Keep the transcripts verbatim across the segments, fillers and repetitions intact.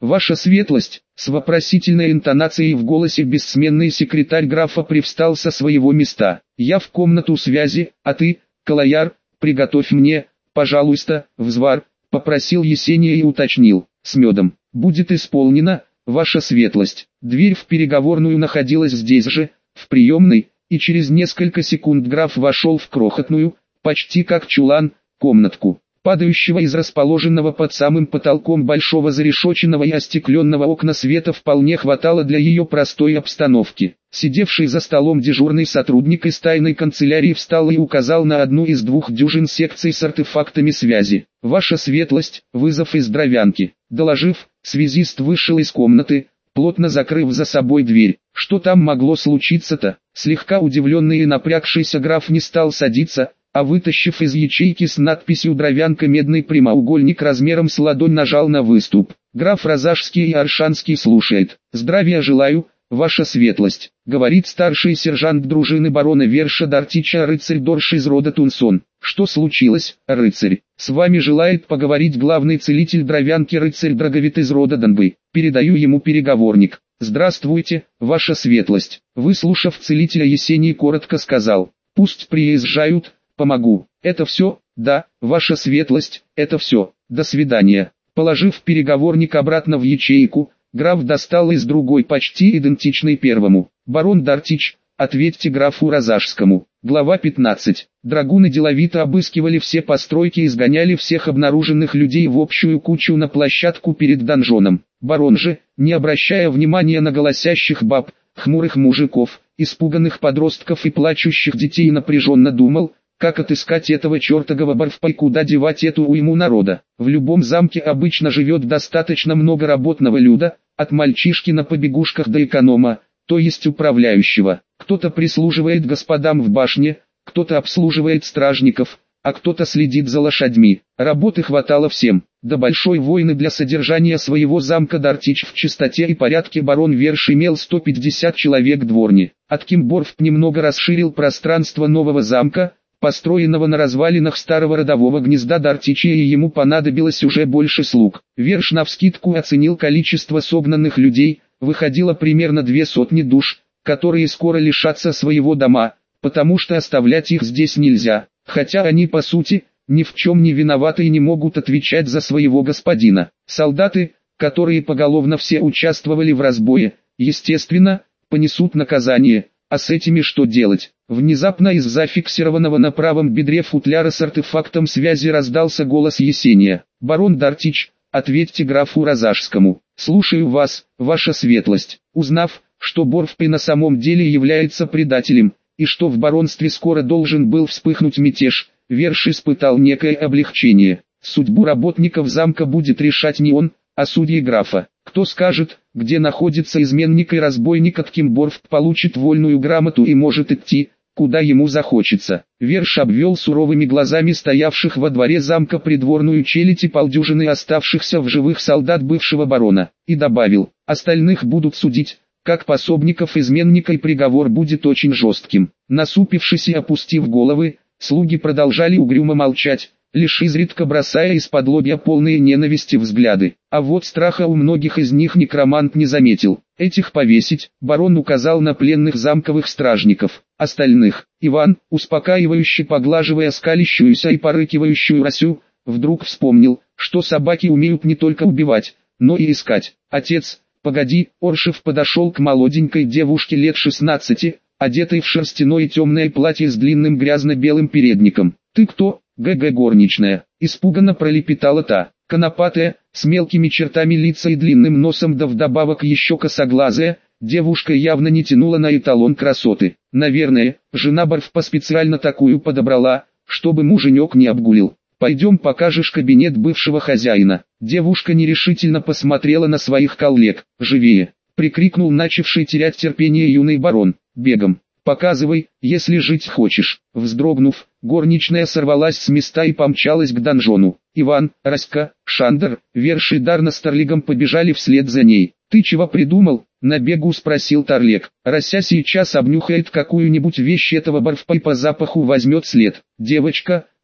ваша светлость!» С вопросительной интонацией в голосе бессменный секретарь графа привстал со своего места. «Я в комнату связи, а ты, Калаяр, приготовь мне, пожалуйста, взвар», — попросил Есения и уточнил. «С медом. Будет исполнено, ваша светлость». Дверь в переговорную находилась здесь же, в приемной, и через несколько секунд граф вошел в крохотную, почти как чулан, комнатку. Падающего из расположенного под самым потолком большого зарешоченного и остекленного окна света вполне хватало для ее простой обстановки. Сидевший за столом дежурный сотрудник из тайной канцелярии встал и указал на одну из двух дюжин секций с артефактами связи. «Ваша светлость, вызов из Дровянки». Доложив, связист вышел из комнаты, плотно закрыв за собой дверь. Что там могло случиться-то? Слегка удивленный и напрягшийся граф не стал садиться, а вытащив из ячейки с надписью «Дровянка» медный прямоугольник размером с ладонь нажал на выступ. Граф Розашский и Аршанский слушает. «Здравия желаю, ваша светлость», — говорит старший сержант дружины барона Верша Дартича рыцарь Дорш из рода Тунсон. «Что случилось, рыцарь? С вами желает поговорить главный целитель Дровянки рыцарь Драговит из рода Донбы. Передаю ему переговорник». «Здравствуйте, ваша светлость», — выслушав целителя Есений коротко сказал. «Пусть приезжают, помогу». «Это все?» «Да, ваша светлость, это все. До свидания». Положив переговорник обратно в ячейку, граф достал из другой почти идентичной первому. «Барон Дартич, ответьте графу Розашскому». Глава пятнадцать. Драгуны деловито обыскивали все постройки и сгоняли всех обнаруженных людей в общую кучу на площадку перед донжоном. Барон же, не обращая внимания на голосящих баб, хмурых мужиков, испуганных подростков и плачущих детей, напряженно думал, как отыскать этого чертового Барфпа и куда девать эту уйму народа. В любом замке обычно живет достаточно много работного люда, от мальчишки на побегушках до эконома, то есть управляющего. Кто-то прислуживает господам в башне, кто-то обслуживает стражников, а кто-то следит за лошадьми. Работы хватало всем. До большой войны для содержания своего замка Дартич в чистоте и порядке барон Верш имел сто пятьдесят человек дворни. Откимборф немного расширил пространство нового замка, построенного на развалинах старого родового гнезда Дартича, и ему понадобилось уже больше слуг. Верш навскидку оценил количество согнанных людей, выходило примерно две сотни душ, которые скоро лишатся своего дома, потому что оставлять их здесь нельзя, хотя они по сути ни в чем не виноваты и не могут отвечать за своего господина. Солдаты, которые поголовно все участвовали в разбое, естественно, понесут наказание, а с этими что делать? Внезапно из зафиксированного на правом бедре футляра с артефактом связи раздался голос Есения. «Барон Дартич, ответьте графу Розашскому». «Слушаю вас, ваша светлость». Узнав, что Борфпи на самом деле является предателем, и что в баронстве скоро должен был вспыхнуть мятеж, Верш испытал некое облегчение. Судьбу работников замка будет решать не он, а судьи графа. Кто скажет, где находится изменник и разбойник, Откимборф получит вольную грамоту и может идти, куда ему захочется. Верш обвел суровыми глазами стоявших во дворе замка придворную челядь и полдюжины оставшихся в живых солдат бывшего барона, и добавил: остальных будут судить как пособников изменника, и приговор будет очень жестким. Насупившись и опустив головы, слуги продолжали угрюмо молчать, лишь изредка бросая из-под лобья полные ненависти взгляды. А вот страха у многих из них некромант не заметил. Этих повесить, барон указал на пленных замковых стражников. Остальных, Иван, успокаивающе поглаживая скалящуюся и порыкивающую росю, вдруг вспомнил, что собаки умеют не только убивать, но и искать. Отец, погоди, Оршев подошел к молоденькой девушке лет шестнадцати, одетой в шерстяное темное платье с длинным грязно-белым передником. «Ты кто?» «ГГ горничная», — испуганно пролепетала та. Конопатая, с мелкими чертами лица и длинным носом, да вдобавок еще косоглазая, девушка явно не тянула на эталон красоты. Наверное, жена Барфпа специально такую подобрала, чтобы муженек не обгулил. «Пойдем покажешь кабинет бывшего хозяина». Девушка нерешительно посмотрела на своих коллег. «Живее!» — прикрикнул начавший терять терпение юный барон. «Бегом! Показывай, если жить хочешь». Вздрогнув, горничная сорвалась с места и помчалась к донжону. Иван, Раська, Шандер, Верш и Дарна с Тарлигом побежали вслед за ней. «Ты чего придумал?» — на бегу спросил Тарлек. «Рося сейчас обнюхает какую-нибудь вещь этого Барфпа и по запаху возьмет след». «Девочка,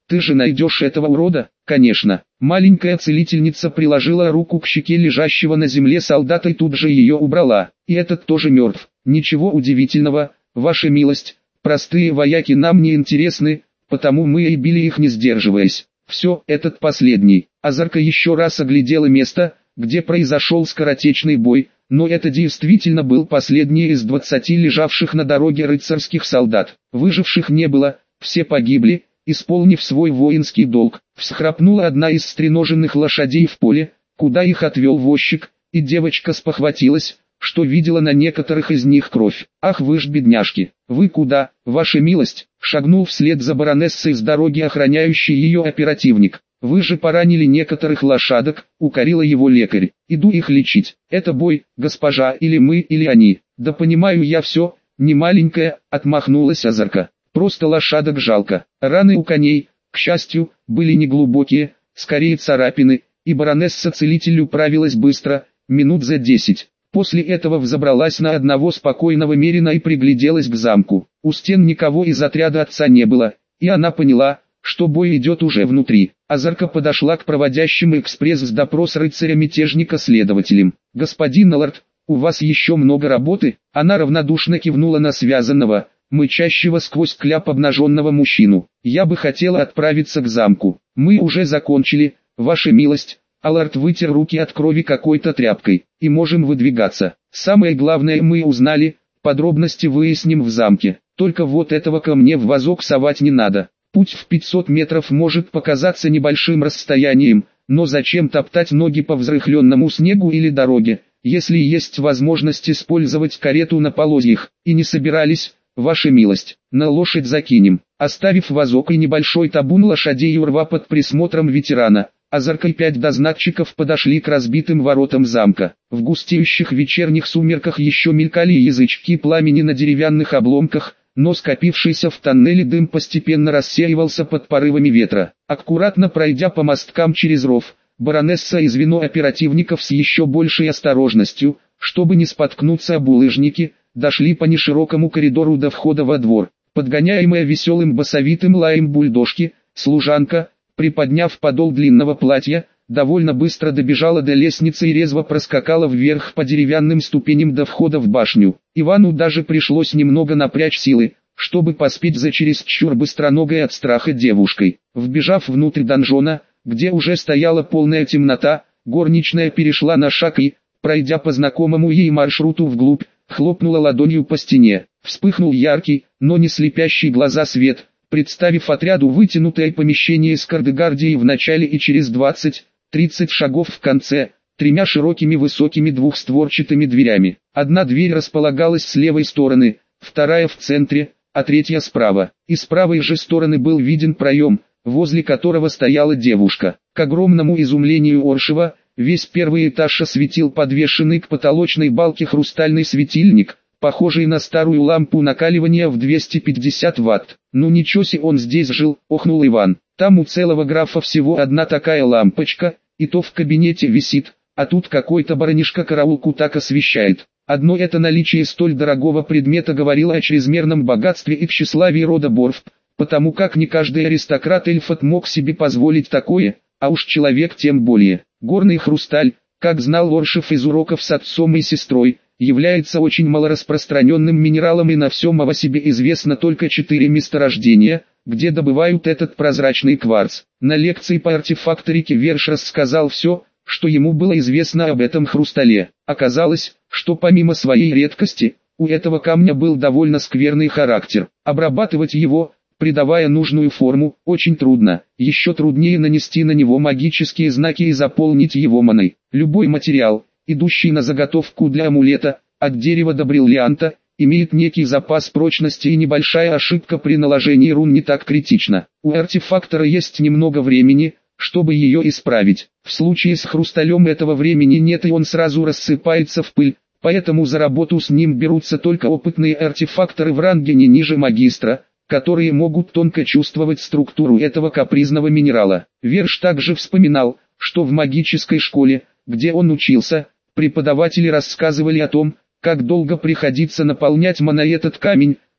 Ты же найдешь этого урода? Конечно. Маленькая целительница приложила руку к щеке лежащего на земле солдата и тут же ее убрала. И этот тоже мертв. Ничего удивительного, ваша милость. Простые вояки нам не интересны, потому мы и били их не сдерживаясь. Все, этот последний. Азарка еще раз оглядела место, где произошел скоротечный бой, но это действительно был последний из двадцати лежавших на дороге рыцарских солдат. Выживших не было, все погибли, исполнив свой воинский долг. Всхрапнула одна из стреноженных лошадей в поле, куда их отвел возчик, и девочка спохватилась, что видела на некоторых из них кровь. «Ах вы ж бедняжки! Вы куда, ваша милость?» Шагнул вслед за баронессой с дороги охраняющий ее оперативник. «Вы же поранили некоторых лошадок», — укорила его лекарь. «Иду их лечить. Это бой, госпожа, или мы, или они». «Да понимаю я все, не маленькая», — отмахнулась Азарка. «Просто лошадок жалко. Раны у коней, к счастью, были неглубокие, скорее царапины, и баронесса-целитель управилась быстро, минут за десять. После этого взобралась на одного спокойного мерина и пригляделась к замку. У стен никого из отряда отца не было, и она поняла, что бой идет уже внутри. Азарка подошла к проводящим экспресс с допрос рыцаря-мятежника следователям. «Господин Аллард, у вас еще много работы?» Она равнодушно кивнула на связанного, мычащего сквозь кляп обнаженного мужчину. «Я бы хотела отправиться к замку. Мы уже закончили, ваша милость». Аллард вытер руки от крови какой-то тряпкой. «И можем выдвигаться. Самое главное мы узнали, подробности выясним в замке. Только вот этого ко мне в вазок совать не надо. Путь в пятьсот метров может показаться небольшим расстоянием, но зачем топтать ноги по взрыхленному снегу или дороге, если есть возможность использовать карету на полозьях? И не собирались, ваша милость. На лошадь закинем». Оставив вазок и небольшой табун лошадей у рва под присмотром ветерана, Азарка и пять дознатчиков подошли к разбитым воротам замка. В густеющих вечерних сумерках еще мелькали язычки пламени на деревянных обломках, но скопившийся в тоннеле дым постепенно рассеивался под порывами ветра. Аккуратно пройдя по мосткам через ров, баронесса и звено оперативников с еще большей осторожностью, чтобы не споткнуться об булыжники, дошли по неширокому коридору до входа во двор. Подгоняемая веселым басовитым лаем бульдожки, служанка, приподняв подол длинного платья, довольно быстро добежала до лестницы и резво проскакала вверх по деревянным ступеням до входа в башню. Ивану даже пришлось немного напрячь силы, чтобы поспеть за чересчур быстроногой от страха девушкой. Вбежав внутрь донжона, где уже стояла полная темнота, горничная перешла на шаг и, пройдя по знакомому ей маршруту вглубь, хлопнула ладонью по стене. Вспыхнул яркий, но не слепящий глаза свет, представив отряду вытянутое помещение с кардегардией в начале и через двадцать-тридцать шагов в конце, тремя широкими высокими двухстворчатыми дверями. Одна дверь располагалась с левой стороны, вторая в центре, а третья справа. И с правой же стороны был виден проем, возле которого стояла девушка. К огромному изумлению Оршева, весь первый этаж осветил подвешенный к потолочной балке хрустальный светильник, похожий на старую лампу накаливания в двести пятьдесят ватт. «Ну ничего себе он здесь жил», — охнул Иван. «Там у целого графа всего одна такая лампочка, и то в кабинете висит, а тут какой-то баронишка караулку так освещает». Одно это наличие столь дорогого предмета говорило о чрезмерном богатстве и тщеславии рода Борф, потому как не каждый аристократ эльфот мог себе позволить такое, а уж человек тем более. Горный хрусталь, как знал Оршев из уроков с отцом и сестрой, является очень малораспространенным минералом, и на всем о себе известно только четыре месторождения, где добывают этот прозрачный кварц. На лекции по артефакторике Верш рассказал все, что ему было известно об этом хрустале. Оказалось, что помимо своей редкости, у этого камня был довольно скверный характер. Обрабатывать его, придавая нужную форму, очень трудно. Еще труднее нанести на него магические знаки и заполнить его маной. Любой материал, идущий на заготовку для амулета, от дерева до бриллианта, имеет некий запас прочности, и небольшая ошибка при наложении рун не так критична. У артефактора есть немного времени, чтобы ее исправить. В случае с хрусталем этого времени нет, и он сразу рассыпается в пыль, поэтому за работу с ним берутся только опытные артефакторы в ранге не ниже магистра, которые могут тонко чувствовать структуру этого капризного минерала. Верш также вспоминал, что в магической школе, где он учился, преподаватели рассказывали о том, как долго приходится наполнять маной этот камень,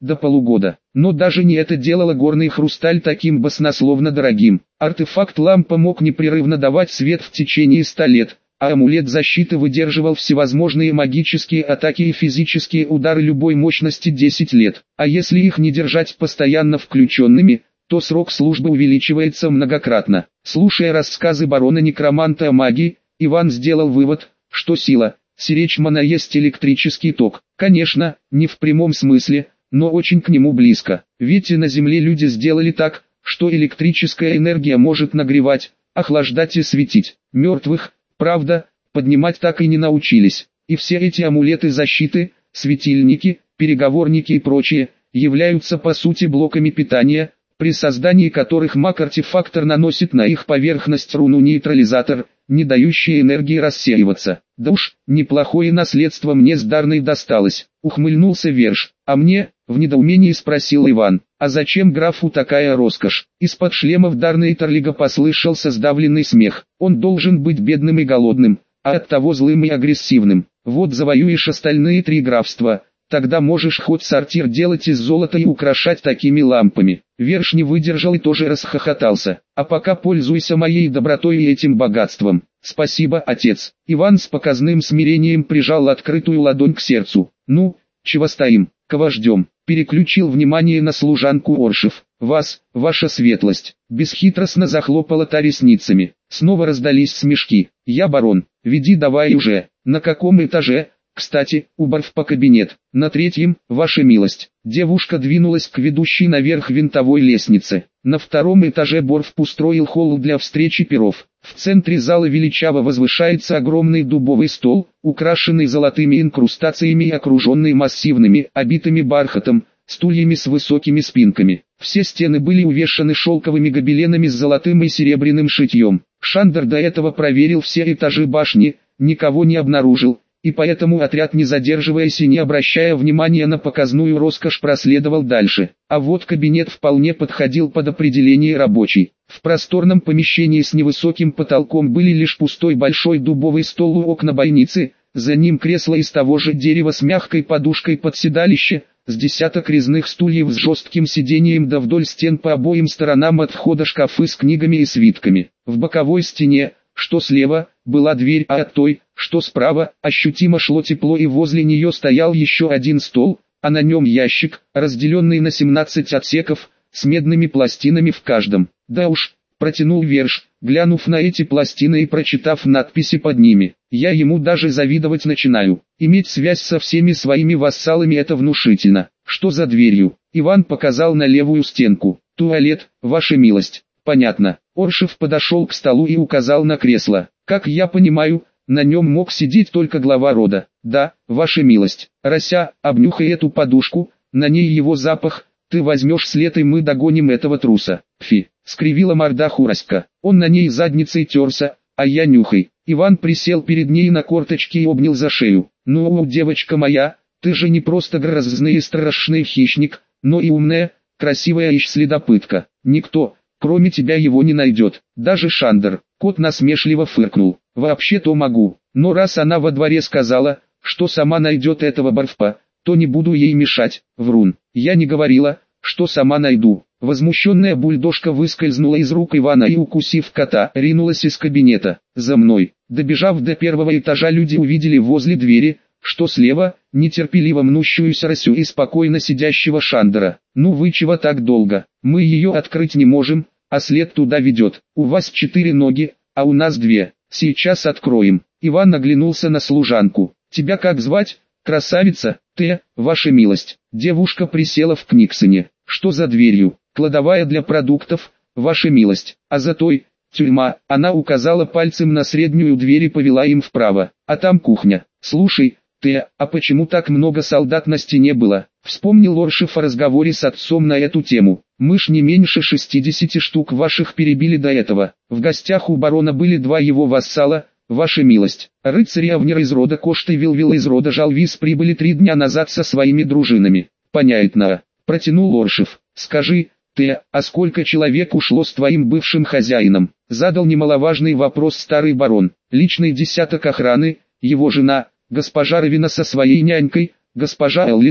до полугода. Но даже не это делало горный хрусталь таким баснословно дорогим. Артефакт-лампа мог непрерывно давать свет в течение ста лет, а амулет защиты выдерживал всевозможные магические атаки и физические удары любой мощности десять лет. А если их не держать постоянно включенными, то срок службы увеличивается многократно. Слушая рассказы барона-некроманта о магии, Иван сделал вывод, что сила Сиречмана есть электрический ток. Конечно, не в прямом смысле, но очень к нему близко. Ведь и на Земле люди сделали так, что электрическая энергия может нагревать, охлаждать и светить. Мертвых, правда, поднимать так и не научились. И все эти амулеты защиты, светильники, переговорники и прочее, являются по сути блоками питания, при создании которых маг-артефактор наносит на их поверхность руну-нейтрализатор, не дающий энергии рассеиваться. Да уж, неплохое наследство мне с Дарной досталось, ухмыльнулся Верш. А мне, в недоумении спросил Иван, а зачем графу такая роскошь? Из-под шлемов Дарны и Тарлига послышался сдавленный смех. Он должен быть бедным и голодным, а оттого злым и агрессивным. Вот завоюешь остальные три графства, тогда можешь хоть сортир делать из золота и украшать такими лампами. Верш не выдержал и тоже расхохотался. А пока пользуйся моей добротой и этим богатством. Спасибо, отец. Иван с показным смирением прижал открытую ладонь к сердцу. Ну, чего стоим, кого ждем? Переключил внимание на служанку Оршев. Вас, ваша светлость. Бесхитростно захлопала та ресницами. Снова раздались смешки. Я барон, веди давай уже. На каком этаже? Кстати, убрав по кабинет. На третьем, ваша милость. Девушка двинулась к ведущей наверх винтовой лестнице. На втором этаже Борф устроил холл для встречи перов. В центре зала величаво возвышается огромный дубовый стол, украшенный золотыми инкрустациями и окруженный массивными, обитыми бархатом, стульями с высокими спинками. Все стены были увешаны шелковыми гобеленами с золотым и серебряным шитьем. Шандер до этого проверил все этажи башни, никого не обнаружил, и поэтому отряд, не задерживаясь и не обращая внимания на показную роскошь, проследовал дальше. А вот кабинет вполне подходил под определение рабочий. В просторном помещении с невысоким потолком были лишь пустой большой дубовый стол у окна бойницы, за ним кресло из того же дерева с мягкой подушкой под седалище, с десяток резных стульев с жестким сиденьем, да вдоль стен по обоим сторонам от входа шкафы с книгами и свитками. В боковой стене, что слева, была дверь, а от той, что справа, ощутимо шло тепло, и возле нее стоял еще один стол, а на нем ящик, разделенный на семнадцать отсеков, с медными пластинами в каждом. Да уж, протянул Верш, глянув на эти пластины и прочитав надписи под ними. Я ему даже завидовать начинаю. Иметь связь со всеми своими вассалами — это внушительно. Что за дверью? Иван показал на левую стенку. Туалет, ваша милость. Понятно. Оршев подошел к столу и указал на кресло. Как я понимаю, на нем мог сидеть только глава рода. Да, ваша милость. Рося, обнюхай эту подушку, на ней его запах. Ты возьмешь след, и мы догоним этого труса. Фи, скривила мордаху Роська. Он на ней задницей терся, а я нюхай. Иван присел перед ней на корточки и обнял за шею. Ну, девочка моя, ты же не просто грозный и страшный хищник, но и умная, красивая и следопытка. Никто, кроме тебя, его не найдет. Даже Шандер. Кот насмешливо фыркнул. Вообще-то могу, но раз она во дворе сказала, что сама найдет этого Борфа, то не буду ей мешать. Врун. Я не говорила, что сама найду. Возмущенная бульдожка выскользнула из рук Ивана и, укусив кота, ринулась из кабинета. За мной. Добежав до первого этажа, люди увидели возле двери, что слева, нетерпеливо мнущуюся Росю и спокойно сидящего Шандера. Ну вы чего так долго? Мы ее открыть не можем, а след туда ведет. У вас четыре ноги, а у нас две. Сейчас откроем. Иван оглянулся на служанку. Тебя как звать, красавица? Ты, ваша милость. Девушка присела в Книксоне. Что за дверью? Кладовая для продуктов, ваша милость. А за той, тюрьма. Она указала пальцем на среднюю дверь и повела им вправо. А там кухня. Слушай, ты, а почему так много солдат на стене было? Вспомнил Оршев о разговоре с отцом на эту тему. Мы ж не меньше шестидесяти штук ваших перебили до этого. В гостях у барона были два его вассала, ваша милость. Рыцари Авнер из рода Кошты и Вилвил из рода Жалвис прибыли три дня назад со своими дружинами. Понятно. Протянул Оршев. Скажи, ты, а сколько человек ушло с твоим бывшим хозяином? Задал немаловажный вопрос старый барон. Личный десяток охраны, его жена, госпожа Равина со своей нянькой, госпожа Эллинга,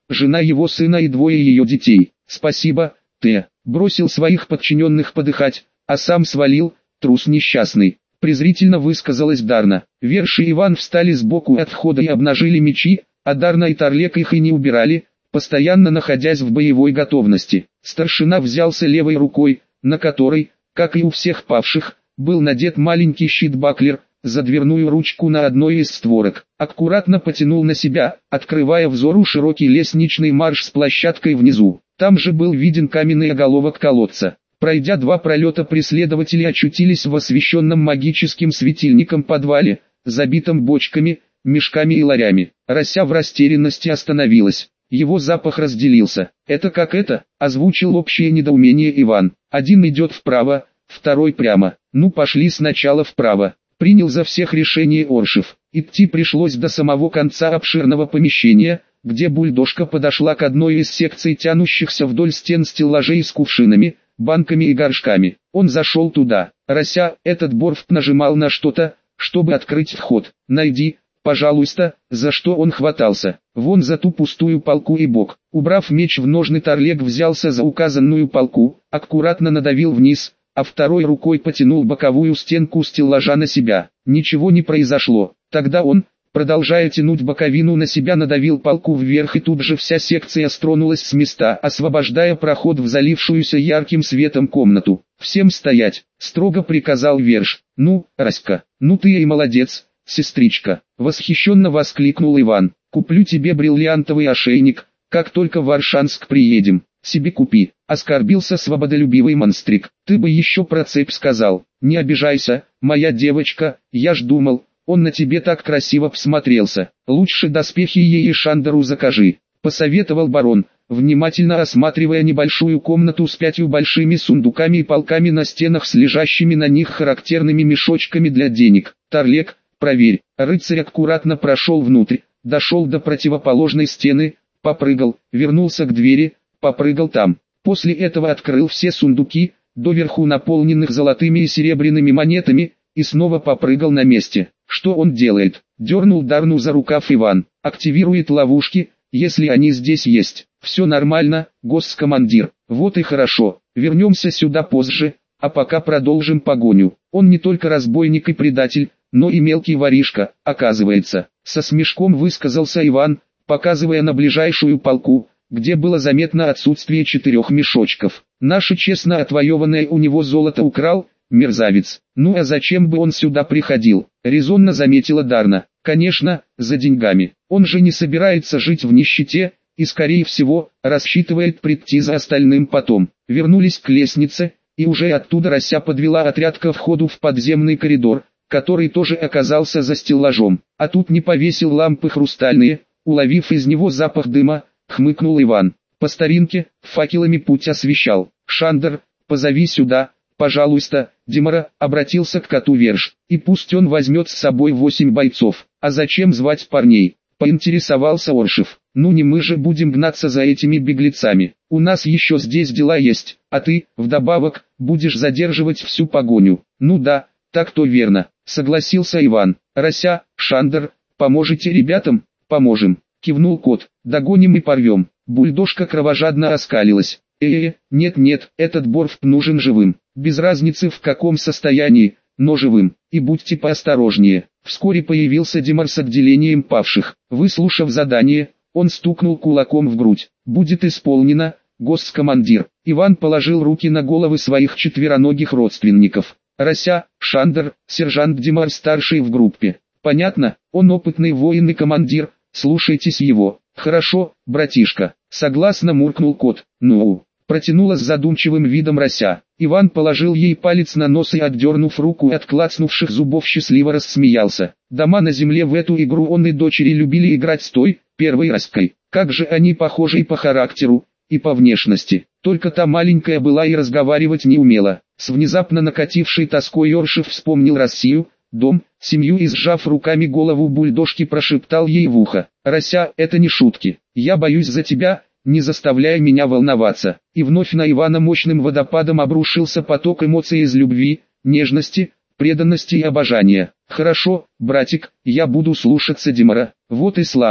жена его сына и двое ее детей. Спасибо, Т. Бросил своих подчиненных подыхать, а сам свалил, трус несчастный. Презрительно высказалась Дарна. Верш и Иван встали сбоку от входа и обнажили мечи, а Дарна и Торлек их и не убирали, постоянно находясь в боевой готовности. Старшина взялся левой рукой, на которой, как и у всех павших, был надет маленький щит-баклер, за дверную ручку на одной из створок. Аккуратно потянул на себя, открывая взору широкий лестничный марш с площадкой внизу. Там же был виден каменный оголовок колодца. Пройдя два пролета, преследователи очутились в освещенном магическим светильником подвале, забитом бочками, мешками и ларями. Рася в растерянности остановилась. Его запах разделился. «Это как это?» – озвучил общее недоумение Иван. «Один идет вправо, второй прямо. Ну пошли сначала вправо». Принял за всех решение Оршев. Идти пришлось до самого конца обширного помещения, где бульдожка подошла к одной из секций тянущихся вдоль стен стеллажей с кувшинами, банками и горшками. Он зашел туда. Рася, этот Борф нажимал на что-то, чтобы открыть вход. «Найди, пожалуйста», за что он хватался. Вон за ту пустую палку и бок. Убрав меч в ножны, Торлек взялся за указанную палку, аккуратно надавил вниз, а второй рукой потянул боковую стенку стеллажа на себя. Ничего не произошло. Тогда он, продолжая тянуть боковину на себя, надавил палку вверх, и тут же вся секция стронулась с места, освобождая проход в залившуюся ярким светом комнату. «Всем стоять!» — строго приказал Верш. «Ну, Раська, ну ты и молодец, сестричка!» — восхищенно воскликнул Иван. «Куплю тебе бриллиантовый ошейник, как только в Аршанск приедем. Себе купи», — оскорбился свободолюбивый монстрик. «Ты бы еще про цепь сказал. Не обижайся, моя девочка, я ж думал, он на тебе так красиво всмотрелся. Лучше доспехи ей и Шандеру закажи», — посоветовал барон, внимательно осматривая небольшую комнату с пятью большими сундуками и полками на стенах с лежащими на них характерными мешочками для денег. «Торлек, проверь». Рыцарь аккуратно прошел внутрь, дошел до противоположной стены, попрыгал, вернулся к двери, попрыгал там. После этого открыл все сундуки, доверху наполненных золотыми и серебряными монетами, и снова попрыгал на месте. «Что он делает?» — дернул Дарну за рукав Иван. «Активирует ловушки, если они здесь есть». «Все нормально, госкомандир». «Вот и хорошо, вернемся сюда позже, а пока продолжим погоню. Он не только разбойник и предатель, но и мелкий воришка, оказывается», — со смешком высказался Иван, показывая на ближайшую полку, где было заметно отсутствие четырех мешочков. «Наше честно отвоеванное у него золото украл, мерзавец. Ну а зачем бы он сюда приходил?» — резонно заметила Дарна. «Конечно, за деньгами. Он же не собирается жить в нищете, и скорее всего, рассчитывает прийти за остальным потом». Вернулись к лестнице, и уже оттуда Рася подвела отряд ко входу в подземный коридор, который тоже оказался за стеллажом. «А тут не повесил лампы хрустальные», уловив из него запах дыма, хмыкнул Иван. «По старинке, факелами путь освещал. Шандер, позови сюда, пожалуйста, Димара», обратился к коту Верш. «И пусть он возьмет с собой восемь бойцов». «А зачем звать парней?» — поинтересовался Оршев. «Ну не мы же будем гнаться за этими беглецами. У нас еще здесь дела есть, а ты, вдобавок, будешь задерживать всю погоню». «Ну да, так-то верно», — согласился Иван. «Рася, Шандер, поможете ребятам?» «Поможем», — кивнул кот. «Догоним и порвем». Бульдожка кровожадно оскалилась. «Э-э, нет-нет, этот Борф нужен живым. Без разницы в каком состоянии, но живым. И будьте поосторожнее». Вскоре появился Димар с отделением павших. Выслушав задание, он стукнул кулаком в грудь. «Будет исполнено, госкомандир». Иван положил руки на головы своих четвероногих родственников. Рася, Шандер, сержант Димар старший в группе. «Понятно, он опытный воин и командир, слушайтесь его». «Хорошо, братишка», — согласно муркнул кот. «Ну?» — протянула с задумчивым видом Рася. Иван положил ей палец на нос и, отдернув руку от клацнувших зубов, счастливо рассмеялся. Дома на земле в эту игру он и дочери любили играть с той, первой Раской. Как же они похожи и по характеру, и по внешности. Только та маленькая была и разговаривать не умела. С внезапно накатившей тоской Оршев вспомнил Россию, дом, семью, и, сжав руками голову бульдожки, прошептал ей в ухо: «Рася, это не шутки. Я боюсь за тебя, не заставляй меня волноваться». И вновь на Ивана мощным водопадом обрушился поток эмоций из любви, нежности, преданности и обожания. «Хорошо, братик, я буду слушаться Димара». «Вот и славно».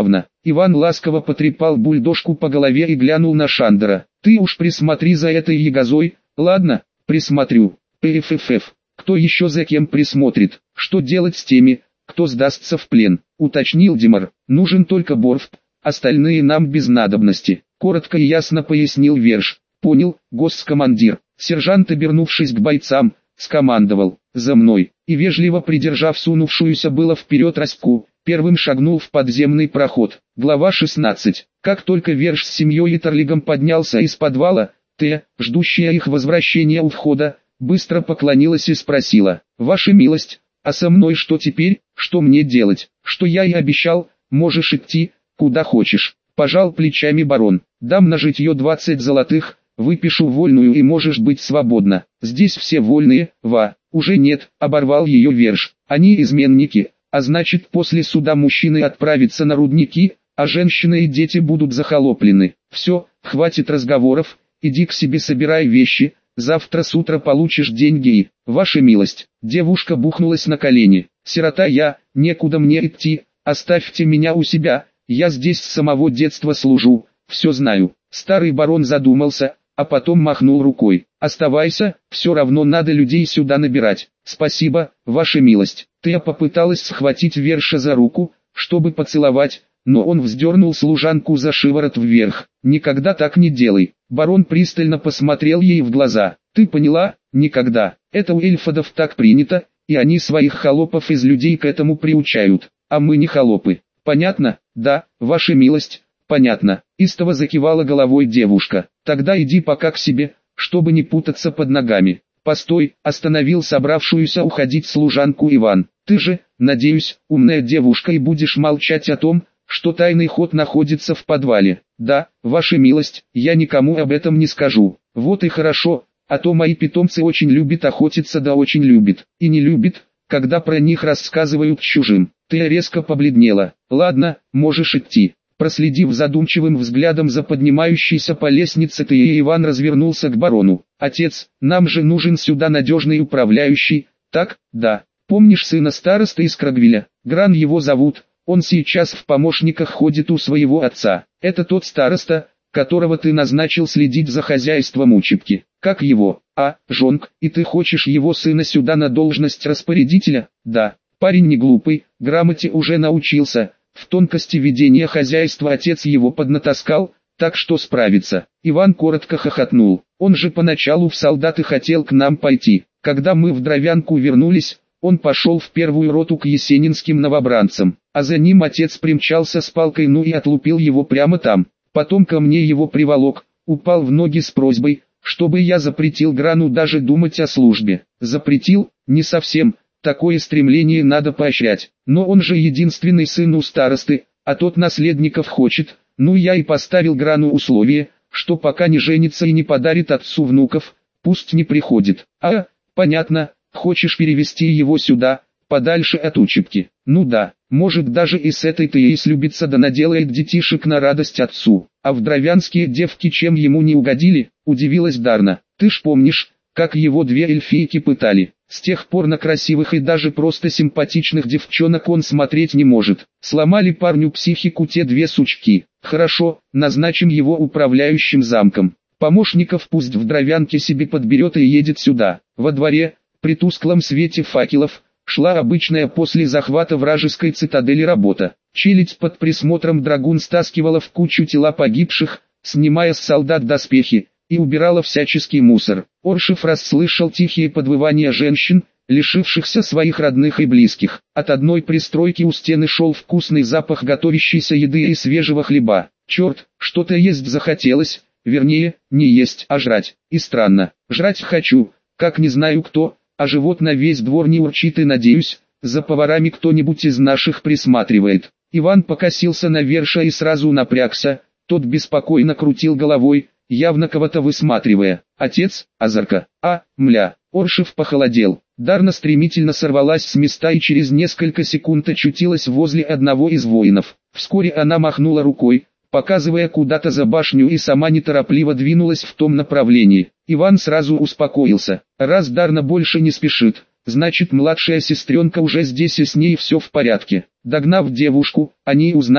Иван ласково потрепал бульдожку по голове и глянул на Шандера. «Ты уж присмотри за этой ягозой». «Ладно, присмотрю». «Пффф, кто еще за кем присмотрит? Что делать с теми, кто сдастся в плен?» — уточнил Димар. «Нужен только Борф, остальные нам без надобности», — коротко и ясно пояснил Верш. «Понял, госкомандир». Сержант, обернувшись к бойцам, скомандовал: «За мной!» и, вежливо придержав сунувшуюся было вперед Раську, первым шагнул в подземный проход. Глава шестнадцать. Как только Верш с семьей и Тарлигом поднялся из подвала, Т, ждущая их возвращения у входа, быстро поклонилась и спросила: «Ваша милость, а со мной что теперь? Что мне делать?» «Что я и обещал, можешь идти, куда хочешь», — пожал плечами барон. «Дам на житье двадцать золотых, выпишу вольную и можешь быть свободна». «Здесь все вольные, ва». «Уже нет», — оборвал ее Верш. «Они изменники, а значит после суда мужчины отправятся на рудники, а женщины и дети будут захолоплены. Все, хватит разговоров, иди к себе, собирай вещи, завтра с утра получишь деньги и...» «Ваша милость». Девушка бухнулась на колени. «Сирота я, некуда мне идти, оставьте меня у себя, я здесь с самого детства служу, все знаю». Старый барон задумался, а потом махнул рукой. «Оставайся, все равно надо людей сюда набирать». «Спасибо, ваша милость». Тея попыталась схватить Верша за руку, чтобы поцеловать, но он вздернул служанку за шиворот вверх. «Никогда так не делай». Барон пристально посмотрел ей в глаза. «Ты поняла? Никогда. Это у эльфодов так принято, и они своих холопов из людей к этому приучают. А мы не холопы. Понятно?» «Да, ваша милость, понятно». Истово закивала головой девушка. «Тогда иди пока к себе, чтобы не путаться под ногами». «Постой», — остановил собравшуюся уходить служанку Иван. «Ты же, надеюсь, умная девушка и будешь молчать о том, что тайный ход находится в подвале». «Да, ваша милость, я никому об этом не скажу». «Вот и хорошо, а то мои питомцы очень любят охотиться, да очень любят, и не любят, когда про них рассказывают чужим». Ты резко побледнела. «Ладно, можешь идти». Проследив задумчивым взглядом за поднимающейся по лестнице Теей, Иван развернулся к барону. «Отец, нам же нужен сюда надежный управляющий, так?» «Да. Помнишь сына старосты из Крагвиля? Гран его зовут, он сейчас в помощниках ходит у своего отца. Это тот староста, которого ты назначил следить за хозяйством учебки. Как его?» «А, Жонг, и ты хочешь его сына сюда на должность распорядителя?» «Да. Парень не глупый, грамоте уже научился. В тонкости ведения хозяйства отец его поднатаскал, так что справится». Иван коротко хохотнул. «Он же поначалу в солдаты хотел к нам пойти. Когда мы в Дровянку вернулись, он пошел в первую роту к есенинским новобранцам, а за ним отец примчался с палкой, ну и отлупил его прямо там. Потом ко мне его приволок, упал в ноги с просьбой, чтобы я запретил Грану даже думать о службе». «Запретил? Не совсем. Такое стремление надо поощрять. Но он же единственный сын у старосты, а тот наследников хочет. Ну я и поставил Грану условие, что пока не женится и не подарит отцу внуков, пусть не приходит». «А, понятно, хочешь перевести его сюда, подальше от учебки». «Ну да, может даже и с этой-то ей слюбится, да наделает детишек на радость отцу». «А в дровянские девки чем ему не угодили?» — удивилась Дарна. «Ты ж помнишь, как его две эльфийки пытали? С тех пор на красивых и даже просто симпатичных девчонок он смотреть не может. Сломали парню психику те две сучки. Хорошо, назначим его управляющим замком. Помощников пусть в Дровянке себе подберет и едет сюда». Во дворе, при тусклом свете факелов, шла обычная после захвата вражеской цитадели работа. Челядь под присмотром драгун стаскивала в кучу тела погибших, снимая с солдат доспехи, и убирала всяческий мусор. Оршев расслышал тихие подвывания женщин, лишившихся своих родных и близких. От одной пристройки у стены шел вкусный запах готовящейся еды и свежего хлеба. Черт, что-то есть захотелось, вернее, не есть, а жрать. И странно, жрать хочу, как не знаю кто, а живот на весь двор не урчит, и надеюсь, за поварами кто-нибудь из наших присматривает. Иван покосился на Верша и сразу напрягся, тот беспокойно крутил головой, явно кого-то высматривая. «Отец, Азарка, а, мля». Оршев похолодел. Дарна стремительно сорвалась с места и через несколько секунд очутилась возле одного из воинов. Вскоре она махнула рукой, показывая куда-то за башню, и сама неторопливо двинулась в том направлении. Иван сразу успокоился. Раз Дарна больше не спешит, значит младшая сестренка уже здесь и с ней все в порядке. Догнав девушку, они узнали,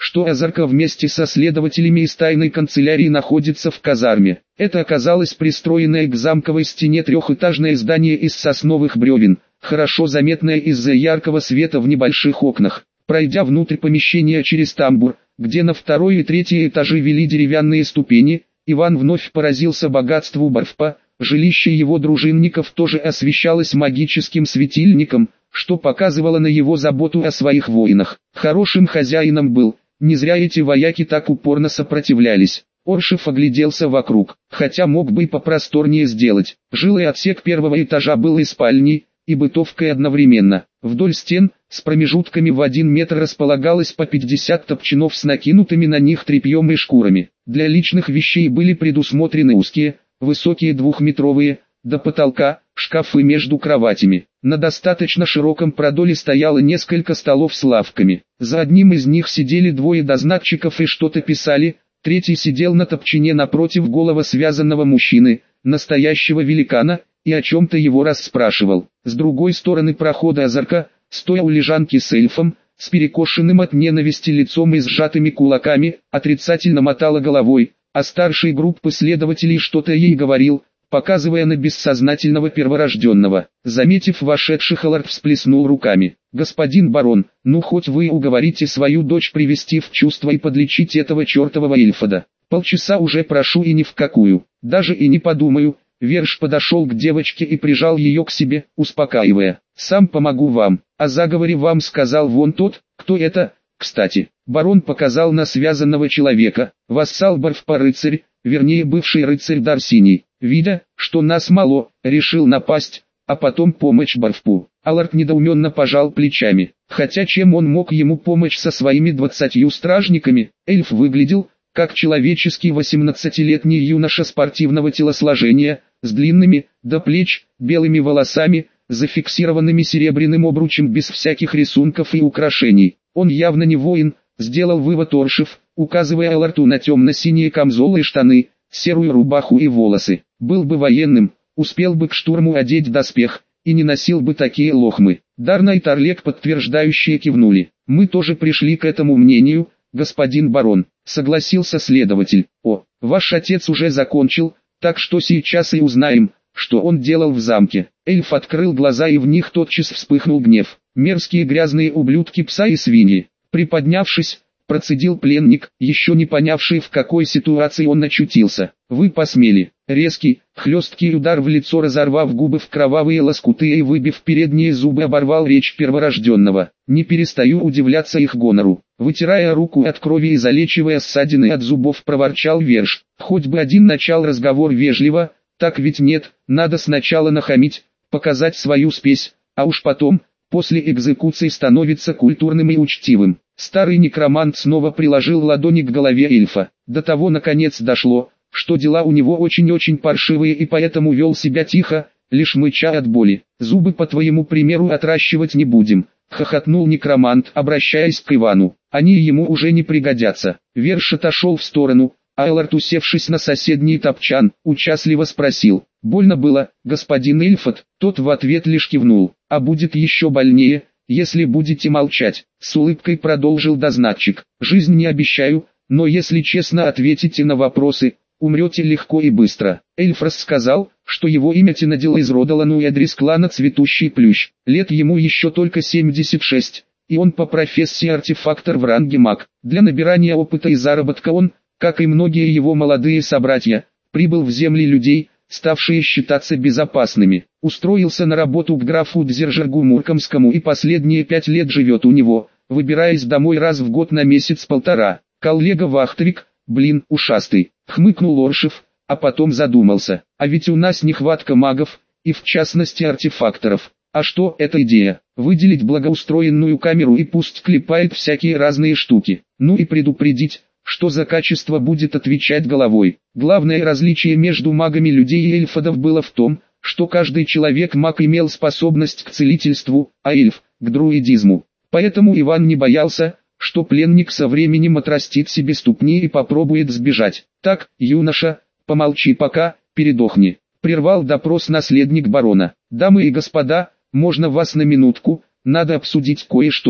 что Азарка вместе со следователями из тайной канцелярии находится в казарме. Это оказалось пристроенное к замковой стене трехэтажное здание из сосновых бревен, хорошо заметное из-за яркого света в небольших окнах. Пройдя внутрь помещения через тамбур, где на второй и третий этажи вели деревянные ступени, Иван вновь поразился богатству Барфпа. Жилище его дружинников тоже освещалось магическим светильником, что показывало на его заботу о своих воинах. Хорошим хозяином был, не зря эти вояки так упорно сопротивлялись. Оршев огляделся вокруг, хотя мог бы и попросторнее сделать. Жилой отсек первого этажа был и спальней, и бытовкой одновременно. Вдоль стен, с промежутками в один метр располагалось по пятьдесят топчанов с накинутыми на них тряпьем и шкурами. Для личных вещей были предусмотрены узкие, высокие двухметровые, до потолка, шкафы между кроватями. На достаточно широком продоле стояло несколько столов с лавками. За одним из них сидели двое дознатчиков и что-то писали, третий сидел на топчине напротив голого связанного мужчины, настоящего великана, и о чем-то его расспрашивал. С другой стороны прохода Азарка, стоя у лежанки с эльфом, с перекошенным от ненависти лицом и сжатыми кулаками, отрицательно мотала головой, а старший группы следователей что-то ей говорил, показывая на бессознательного перворожденного. Заметив вошедших, Аларт всплеснул руками. «Господин барон, ну хоть вы уговорите свою дочь привести в чувство и подлечить этого чертового эльфода. Полчаса уже прошу и ни в какую, даже и не подумаю». Верш подошел к девочке и прижал ее к себе, успокаивая. «Сам помогу вам, о заговоре вам сказал вон тот, кто это, кстати». Барон показал на связанного человека, вассал Барфпа рыцарь, вернее бывший рыцарь Дарсиний. Видя, что нас мало, решил напасть, а потом помочь Барфпу. Аларт недоуменно пожал плечами. Хотя чем он мог ему помочь со своими двадцатью стражниками? Эльф выглядел, как человеческий восемнадцатилетний юноша спортивного телосложения, с длинными, до плеч, белыми волосами, зафиксированными серебряным обручем без всяких рисунков и украшений. Он явно не воин, сделал вывод Оршев, указывая Аларту на темно-синие камзолы и штаны, серую рубаху и волосы. Был бы военным, успел бы к штурму одеть доспех, и не носил бы такие лохмы. Дарна и Тарлек подтверждающие кивнули. «Мы тоже пришли к этому мнению, господин барон», — согласился следователь. «О, ваш отец уже закончил, так что сейчас и узнаем, что он делал в замке». Эльф открыл глаза, и в них тотчас вспыхнул гнев. «Мерзкие грязные ублюдки, пса и свиньи». Приподнявшись, процедил пленник, еще не понявший, в какой ситуации он очутился. «Вы посмели». Резкий, хлесткий удар в лицо, разорвав губы в кровавые лоскуты и выбив передние зубы, оборвал речь перворожденного. «Не перестаю удивляться их гонору». Вытирая руку от крови и залечивая ссадины от зубов, проворчал Верш. «Хоть бы один начал разговор вежливо, так ведь нет, надо сначала нахамить, показать свою спесь, а уж потом, после экзекуции становится культурным и учтивым». Старый некромант снова приложил ладони к голове эльфа. До того наконец дошло, что дела у него очень-очень паршивые, и поэтому вел себя тихо, лишь мыча от боли. «Зубы по твоему примеру отращивать не будем», — хохотнул некромант, обращаясь к Ивану. «Они ему уже не пригодятся». Верш отошел в сторону, а Элард, усевшись на соседний топчан, участливо спросил: «Больно было, господин Эльфот?» Тот в ответ лишь кивнул. «А будет еще больнее, если будете молчать», — с улыбкой продолжил дознатчик. «Жизнь не обещаю, но если честно ответите на вопросы, умрете легко и быстро». Эльф рассказал, что его имя Тинадил из рода Лануэдрис клана Цветущий Плющ. Лет ему еще только семьдесят шесть, и он по профессии артефактор в ранге маг. Для набирания опыта и заработка он, как и многие его молодые собратья, прибыл в земли людей, ставшие считаться безопасными. Устроился на работу к графу Дзержергу Муркомскому и последние пять лет живет у него, выбираясь домой раз в год на месяц-полтора. Коллега Вахтовик, блин, ушастый, хмыкнул Оршев, а потом задумался. А ведь у нас нехватка магов, и в частности артефакторов. А что, эта идея? Выделить благоустроенную камеру и пусть клепает всякие разные штуки. Ну и предупредить, что за качество будет отвечать головой. Главное различие между магами людей и эльфодов было в том, что каждый человек-маг имел способность к целительству, а эльф – к друидизму. Поэтому Иван не боялся, что пленник со временем отрастит себе ступни и попробует сбежать. «Так, юноша, помолчи пока, передохни», – прервал допрос наследник барона. «Дамы и господа, можно вас на минутку, надо обсудить кое-что».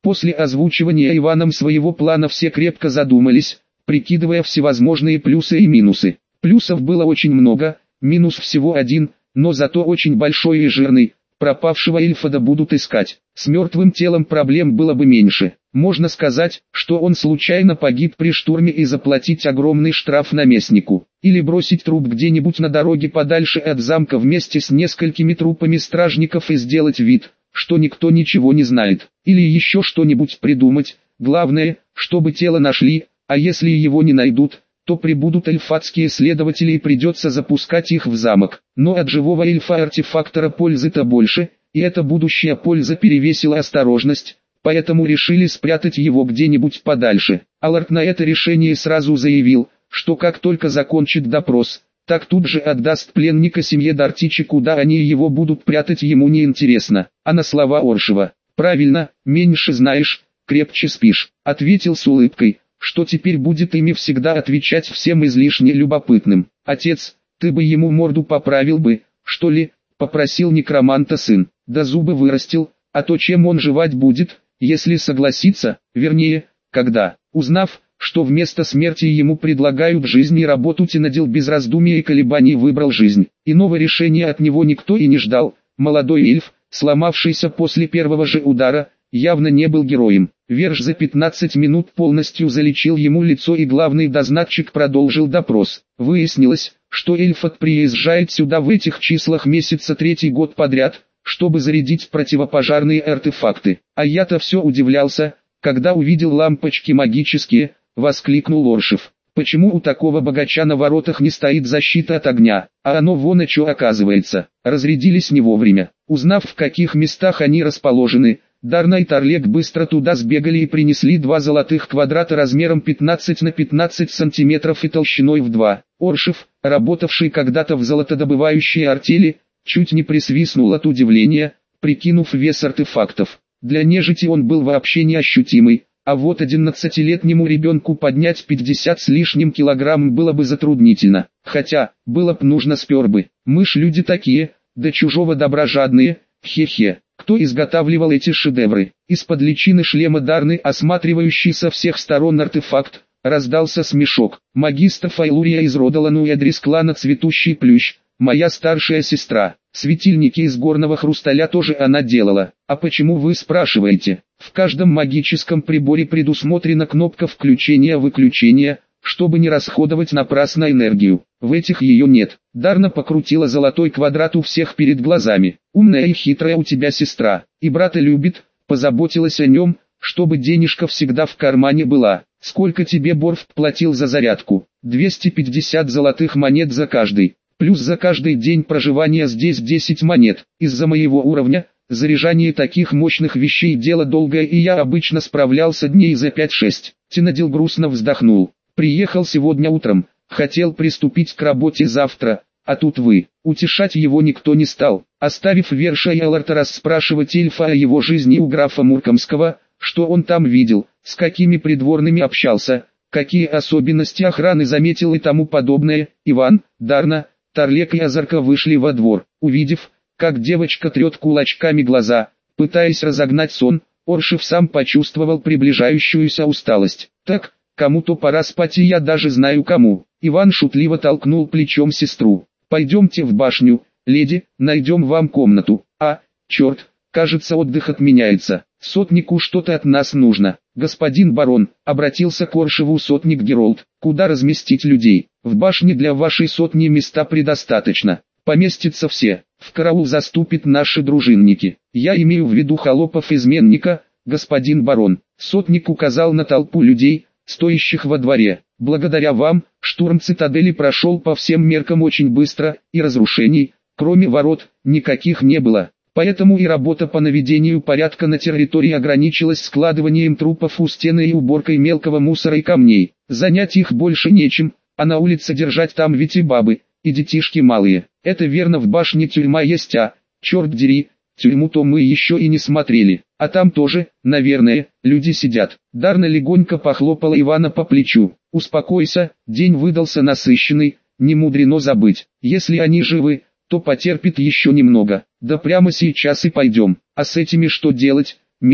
После озвучивания Иваном своего плана все крепко задумались, прикидывая всевозможные плюсы и минусы. Плюсов было очень много, минус всего один, но зато очень большой и жирный. Пропавшего Ильфада будут искать. С мертвым телом проблем было бы меньше. Можно сказать, что он случайно погиб при штурме и заплатить огромный штраф наместнику. Или бросить труп где-нибудь на дороге подальше от замка вместе с несколькими трупами стражников и сделать вид, что никто ничего не знает. Или еще что-нибудь придумать. Главное, чтобы тело нашли, а если его не найдут, то прибудут эльфатские следователи и придется запускать их в замок. Но от живого эльфа-артефактора пользы-то больше, и эта будущая польза перевесила осторожность, поэтому решили спрятать его где-нибудь подальше. Аларт на это решение сразу заявил, что как только закончит допрос, так тут же отдаст пленника семье Дартичи, куда они его будут прятать, ему не интересно. А на слова Оршева: «Правильно, меньше знаешь, крепче спишь», ответил с улыбкой, что теперь будет ими всегда отвечать всем излишне любопытным. «Отец, ты бы ему морду поправил бы, что ли?» — попросил некроманта сын. «Да зубы вырастил, а то чем он жевать будет, если согласится, вернее, когда?» Узнав, что вместо смерти ему предлагают жизнь и работу, Тинадил без раздумий и колебаний выбрал жизнь. Иного решения от него никто и не ждал. Молодой эльф, сломавшийся после первого же удара, явно не был героем. Верш за пятнадцать минут полностью залечил ему лицо, и главный дознатчик продолжил допрос. Выяснилось, что Эльфат приезжает сюда в этих числах месяца третий год подряд, чтобы зарядить противопожарные артефакты. А я-то все удивлялся, когда увидел лампочки магические, воскликнул Оршев. Почему у такого богача на воротах не стоит защита от огня, а оно вон и чё оказывается. Разрядились не вовремя. Узнав, в каких местах они расположены, Дарна и Тарлек быстро туда сбегали и принесли два золотых квадрата размером пятнадцать на пятнадцать сантиметров и толщиной в два. Оршев, работавший когда-то в золотодобывающей артели, чуть не присвистнул от удивления, прикинув вес артефактов. Для нежити он был вообще неощутимый, а вот одиннадцатилетнему ребенку поднять пятьдесят с лишним килограмм было бы затруднительно. Хотя, было б нужно, спер бы. Мы ж люди такие, до чужого добра жадные, хе-хе. Кто изготавливал эти шедевры? Из-под личины шлема Дарны, осматривающий со всех сторон артефакт, раздался смешок. Магистр Файлурия из рода Лануэдрис клана Цветущий Плющ, моя старшая сестра. Светильники из горного хрусталя тоже она делала. А почему, вы спрашиваете? В каждом магическом приборе предусмотрена кнопка включения-выключения, чтобы не расходовать напрасно энергию. В этих ее нет. Дарна покрутила золотой квадрат у всех перед глазами. Умная и хитрая у тебя сестра. И брата любит, позаботилась о нем, чтобы денежка всегда в кармане была. Сколько тебе Борф платил за зарядку? двести пятьдесят золотых монет за каждый. Плюс за каждый день проживания здесь десять монет. Из-за моего уровня, заряжание таких мощных вещей дело долгое, и я обычно справлялся дней за пять-шесть. Тинадил грустно вздохнул. Приехал сегодня утром, хотел приступить к работе завтра, а тут вы. Утешать его никто не стал, оставив Верша и Аларта расспрашивать эльфа о его жизни у графа Муркомского, что он там видел, с какими придворными общался, какие особенности охраны заметил и тому подобное. Иван, Дарна, Тарлек и Азарка вышли во двор. Увидев, как девочка трет кулачками глаза, пытаясь разогнать сон, Оршев сам почувствовал приближающуюся усталость. Так, кому-то пора спать, и я даже знаю кому. Иван шутливо толкнул плечом сестру. Пойдемте в башню, леди, найдем вам комнату. А, черт, кажется, отдых отменяется. Сотнику что-то от нас нужно. Господин барон, обратился к Оршеву сотник Геролд, куда разместить людей? В башне для вашей сотни места предостаточно. Поместятся все. В караул заступят наши дружинники. Я имею в виду холопов-изменника, господин барон. Сотник указал на толпу людей, стоящих во дворе. Благодаря вам, штурм цитадели прошел по всем меркам очень быстро, и разрушений, кроме ворот, никаких не было. Поэтому и работа по наведению порядка на территории ограничилась складыванием трупов у стены и уборкой мелкого мусора и камней. Занять их больше нечем, а на улице держать там ведь и бабы, и детишки малые. Это верно, в башне тюрьма есть, а, черт дери, тюрьму-то мы еще и не смотрели. А там тоже, наверное, люди сидят. Дарна легонько похлопала Ивана по плечу. Успокойся, день выдался насыщенный, не мудрено забыть. Если они живы, то потерпит еще немного. Да прямо сейчас и пойдем. А с этими что делать, миледи?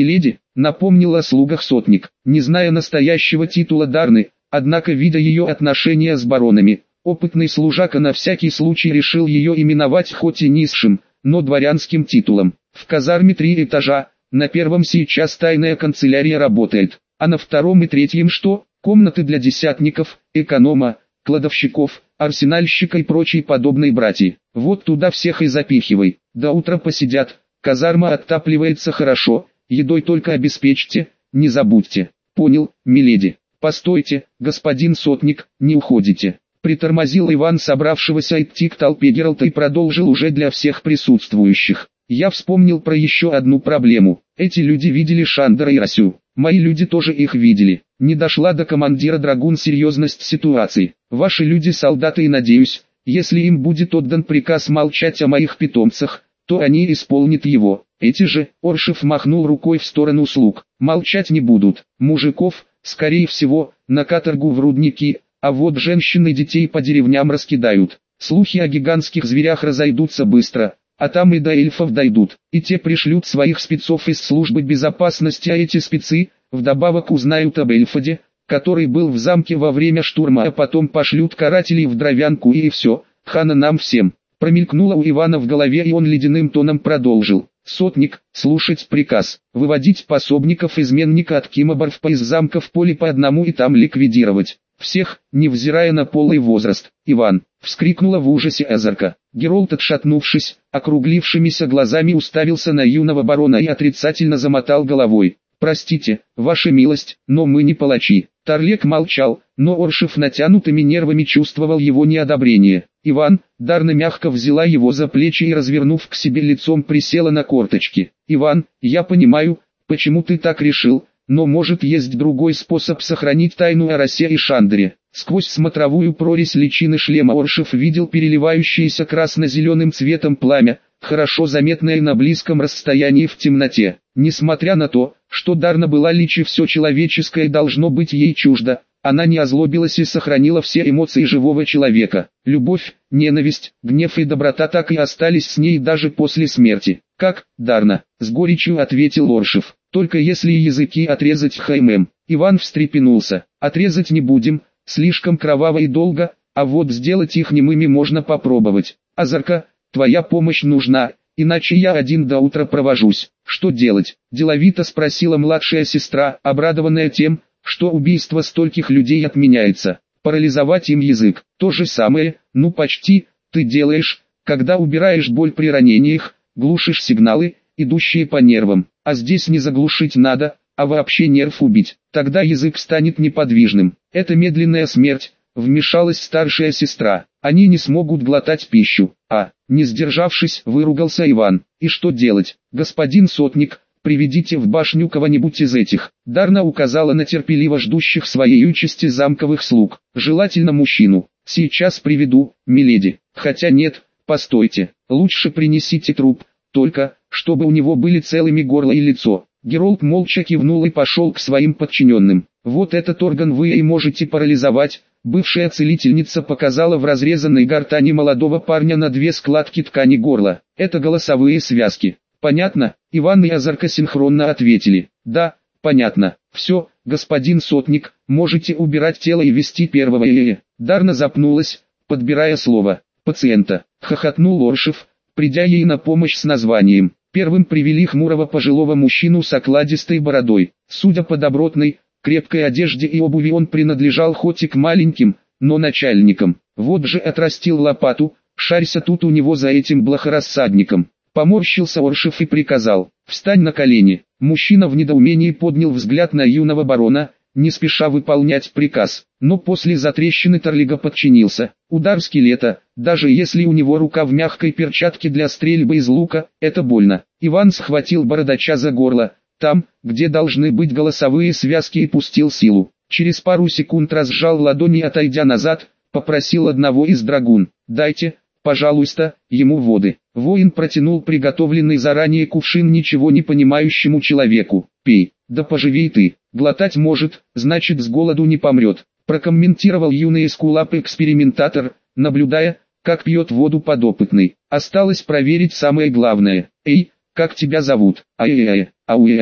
напомнил о слугах сотник. Не зная настоящего титула Дарны, однако видя ее отношения с баронами, опытный служака на всякий случай решил ее именовать хоть и низшим, но дворянским титулом. В казарме три этажа, на первом сейчас тайная канцелярия работает, а на втором и третьем что? Комнаты для десятников, эконома, кладовщиков, арсенальщика и прочей подобной братьи. Вот туда всех и запихивай, до утра посидят, казарма отапливается хорошо, едой только обеспечьте, не забудьте. Понял, миледи. Постойте, господин сотник, не уходите. Притормозил Иван, собравшегося идти к толпе Гералта, и продолжил уже для всех присутствующих. Я вспомнил про еще одну проблему. Эти люди видели Шандора и Расю. Мои люди тоже их видели. Не дошла до командира драгун серьезность ситуации. Ваши люди солдаты, и надеюсь, если им будет отдан приказ молчать о моих питомцах, то они исполнят его. Эти же, Оршев махнул рукой в сторону слуг, молчать не будут. Мужиков, скорее всего, на каторгу в рудники, а вот женщин и детей по деревням раскидают. Слухи о гигантских зверях разойдутся быстро, а там и до эльфов дойдут, и те пришлют своих спецов из службы безопасности, а эти спецы, вдобавок узнают об эльфаде, который был в замке во время штурма, а потом пошлют карателей в Дровянку, и все, хана нам всем. Промелькнуло у Ивана в голове, и он ледяным тоном продолжил. Сотник, слушать приказ, выводить пособников изменника от Кимоборфа из замка в поле по одному и там ликвидировать. Всех, невзирая на пол и возраст. Иван, вскрикнула в ужасе Эзерка. Герольд, отшатнувшись, округлившимися глазами уставился на юного барона и отрицательно замотал головой. «Простите, ваша милость, но мы не палачи». Тарлек молчал, но Оршев натянутыми нервами чувствовал его неодобрение. Иван, Дарна мягко взяла его за плечи и, развернув к себе лицом, присела на корточки. «Иван, я понимаю, почему ты так решил, но может есть другой способ сохранить тайну о Росе и Шандоре». Сквозь смотровую прорезь личины шлема Оршев видел переливающееся красно-зеленым цветом пламя, хорошо заметное на близком расстоянии в темноте. Несмотря на то, что Дарна была личь и все человеческое должно быть ей чуждо, она не озлобилась и сохранила все эмоции живого человека. Любовь, ненависть, гнев и доброта так и остались с ней даже после смерти. «Как, Дарна?» — с горечью ответил Оршев. «Только если языки отрезать Хаймем». Иван встрепенулся. «Отрезать не будем, слишком кроваво и долго, а вот сделать их немыми можно попробовать. Азарка, твоя помощь нужна, иначе я один до утра провожусь». «Что делать?» – деловито спросила младшая сестра, обрадованная тем, что убийство стольких людей отменяется. «Парализовать им язык. То же самое, ну почти, ты делаешь, когда убираешь боль при ранениях, глушишь сигналы, идущие по нервам. А здесь не заглушить надо, а вообще нерв убить. Тогда язык станет неподвижным. Это медленная смерть», — вмешалась старшая сестра. «Они не смогут глотать пищу». А, не сдержавшись, выругался Иван. «И что делать, господин сотник? Приведите в башню кого-нибудь из этих». Дарна указала на терпеливо ждущих своей участи замковых слуг. «Желательно мужчину. Сейчас приведу, миледи. Хотя нет, постойте. Лучше принесите труп, только, чтобы у него были целыми горло и лицо». Герольд молча кивнул и пошел к своим подчиненным. «Вот этот орган вы и можете парализовать». Бывшая целительница показала в разрезанной гортани молодого парня на две складки ткани горла. «Это голосовые связки. Понятно?» Иван и Азарка синхронно ответили. «Да, понятно. Все, господин сотник, можете убирать тело и вести первого э-э». Дарна запнулась, подбирая слово. «Пациента», — хохотнул Оршев, придя ей на помощь с названием. Первым привели хмурого пожилого мужчину с окладистой бородой. Судя по добротной, крепкой одежде и обуви, он принадлежал хоть и к маленьким, но начальникам. Вот же отрастил лопату, шарься тут у него за этим блохорассадником. Поморщился Оршев и приказал: «Встань на колени». Мужчина в недоумении поднял взгляд на юного барона, не спеша выполнять приказ, но после затрещины Тарлига подчинился. Удар скелета, даже если у него рука в мягкой перчатке для стрельбы из лука, это больно. Иван схватил бородача за горло, там, где должны быть голосовые связки, и пустил силу. Через пару секунд разжал ладони, отойдя назад, попросил одного из драгун: «Дайте, пожалуйста, ему воды». Воин протянул приготовленный заранее кувшин ничего не понимающему человеку. «Пей, да поживей ты, глотать может, значит с голоду не помрет», прокомментировал юный эскулап-экспериментатор, наблюдая, как пьет воду подопытный. «Осталось проверить самое главное. Эй, как тебя зовут?» «Ай-яй-яй, ауяй-яй».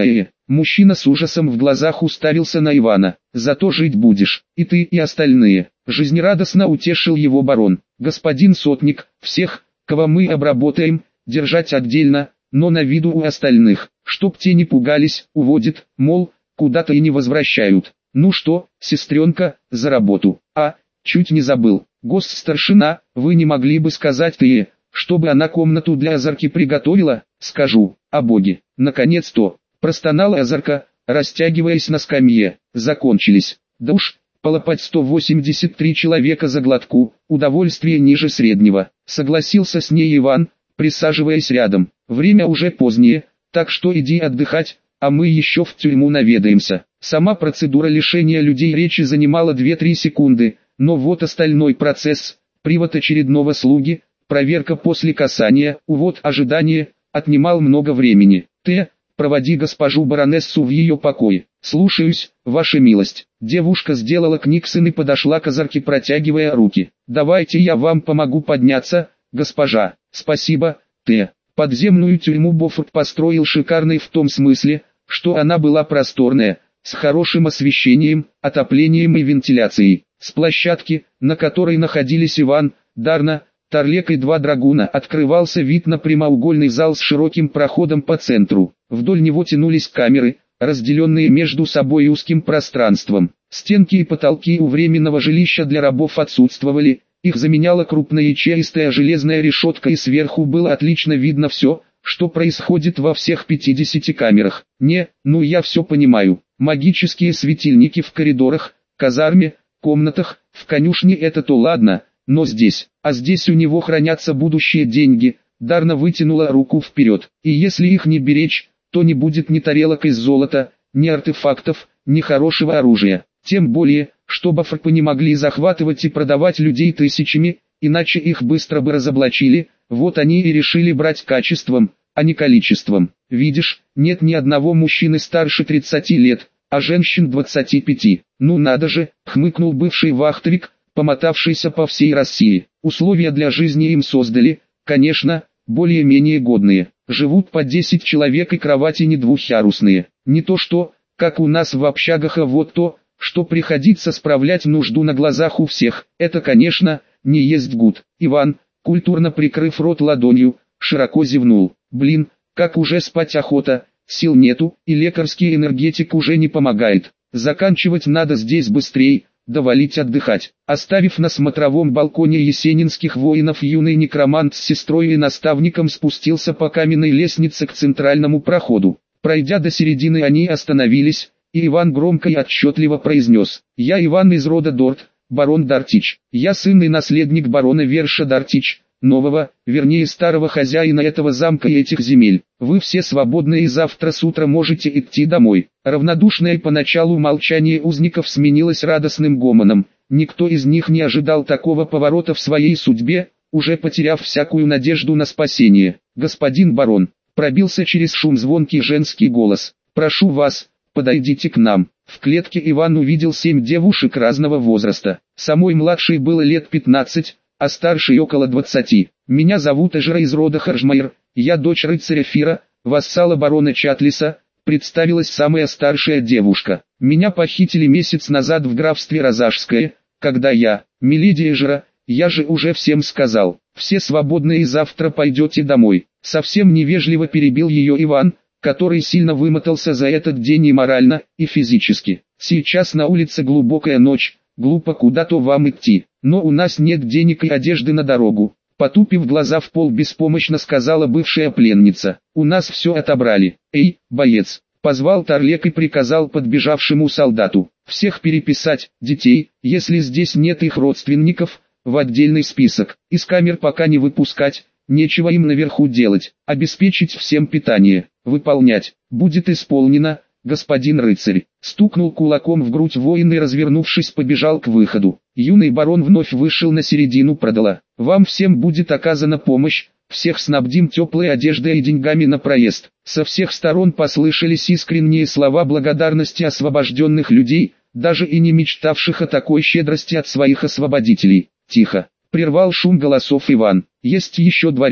Мужчина с ужасом в глазах уставился на Ивана. «Зато жить будешь, и ты, и остальные», — жизнерадостно утешил его барон. «Господин сотник, всех, кого мы обработаем, держать отдельно, но на виду у остальных, чтоб те не пугались, уводят, мол, куда-то и не возвращают. Ну что, сестренка, за работу. А, чуть не забыл, госсtarшина, вы не могли бы сказать ты, чтобы она комнату для Азарки приготовила?» «Скажу, о боги, наконец-то», — простонала Азарка, растягиваясь на скамье. «Закончились. Да уж, полопать сто восемьдесят три человека за глотку, удовольствие ниже среднего», — согласился с ней Иван, присаживаясь рядом. «Время уже позднее, так что иди отдыхать, а мы еще в тюрьму наведаемся». Сама процедура лишения людей речи занимала две-три секунды, но вот остальной процесс, привод очередного слуги, проверка после касания, увод, ожидание, отнимал много времени. «Ты, проводи госпожу баронессу в ее покой». «Слушаюсь, ваша милость». Девушка сделала книксон и подошла к Азарке, протягивая руки. «Давайте я вам помогу подняться, госпожа». «Спасибо, Т». Подземную тюрьму Боффорд построил шикарной в том смысле, что она была просторная, с хорошим освещением, отоплением и вентиляцией. С площадки, на которой находились Иван, Дарна, Тарлек и два драгуна, открывался вид на прямоугольный зал с широким проходом по центру. Вдоль него тянулись камеры, разделенные между собой узким пространством. Стенки и потолки у временного жилища для рабов отсутствовали, их заменяла крупная ячеистая железная решетка, и сверху было отлично видно все, что происходит во всех пятидесяти камерах. Не, ну я все понимаю. Магические светильники в коридорах, казарме, комнатах, в конюшне — это то ладно, но здесь, а здесь у него хранятся будущие деньги. Дарна вытянула руку вперед, и если их не беречь, то не будет ни тарелок из золота, ни артефактов, ни хорошего оружия. Тем более, что Боффорды не могли захватывать и продавать людей тысячами, иначе их быстро бы разоблачили. Вот они и решили брать качеством, а не количеством. Видишь, нет ни одного мужчины старше тридцати лет, а женщин двадцати пяти. «Ну надо же», — хмыкнул бывший вахтовик, помотавшийся по всей России. «Условия для жизни им создали, конечно, более-менее годные. Живут по десять человек и кровати не двухъярусные. Не то что, как у нас в общагах, а вот то, что приходится справлять нужду на глазах у всех. Это, конечно, не есть гуд». Иван, культурно прикрыв рот ладонью, широко зевнул. «Блин, как уже спать охота, сил нету, и лекарский энергетик уже не помогает. Заканчивать надо здесь быстрей, довалить отдыхать». Оставив на смотровом балконе есенинских воинов, юный некромант с сестрой и наставником спустился по каменной лестнице к центральному проходу. Пройдя до середины, они остановились, и Иван громко и отчетливо произнес: «Я Иван из рода Дорт, барон Дартич. Я сын и наследник барона Верша Дартич, нового, вернее старого хозяина этого замка и этих земель. Вы все свободны и завтра с утра можете идти домой». Равнодушное поначалу молчание узников сменилось радостным гомоном. Никто из них не ожидал такого поворота в своей судьбе, уже потеряв всякую надежду на спасение. «Господин барон», — пробился через шум звонкий женский голос, — «прошу вас, подойдите к нам». В клетке Иван увидел семь девушек разного возраста. Самой младшей было лет пятнадцать, а старшей около двадцати. «Меня зовут Эжера из рода Харжмайер, я дочь рыцаря Фира, вассала барона Чатлиса», представилась самая старшая девушка. «Меня похитили месяц назад в графстве Розажское, когда я, миледи Эжера, я же уже всем сказал, все свободны и завтра пойдете домой». Совсем невежливо перебил ее Иван, который сильно вымотался за этот день и морально, и физически. «Сейчас на улице глубокая ночь, глупо куда-то вам идти, но у нас нет денег и одежды на дорогу», потупив глаза в пол, беспомощно сказала бывшая пленница. «У нас все отобрали». «Эй, боец!» — позвал Тарлек и приказал подбежавшему солдату: «Всех переписать, детей, если здесь нет их родственников, в отдельный список. Из камер пока не выпускать, нечего им наверху делать, обеспечить всем питание. Выполнять. Будет исполнено, господин рыцарь». Стукнул кулаком в грудь воин и, развернувшись, побежал к выходу. Юный барон вновь вышел на середину продала. «Вам всем будет оказана помощь, всех снабдим теплой одеждой и деньгами на проезд». Со всех сторон послышались искренние слова благодарности освобожденных людей, даже и не мечтавших о такой щедрости от своих освободителей. «Тихо!» — прервал шум голосов Иван. «Есть еще дворяне,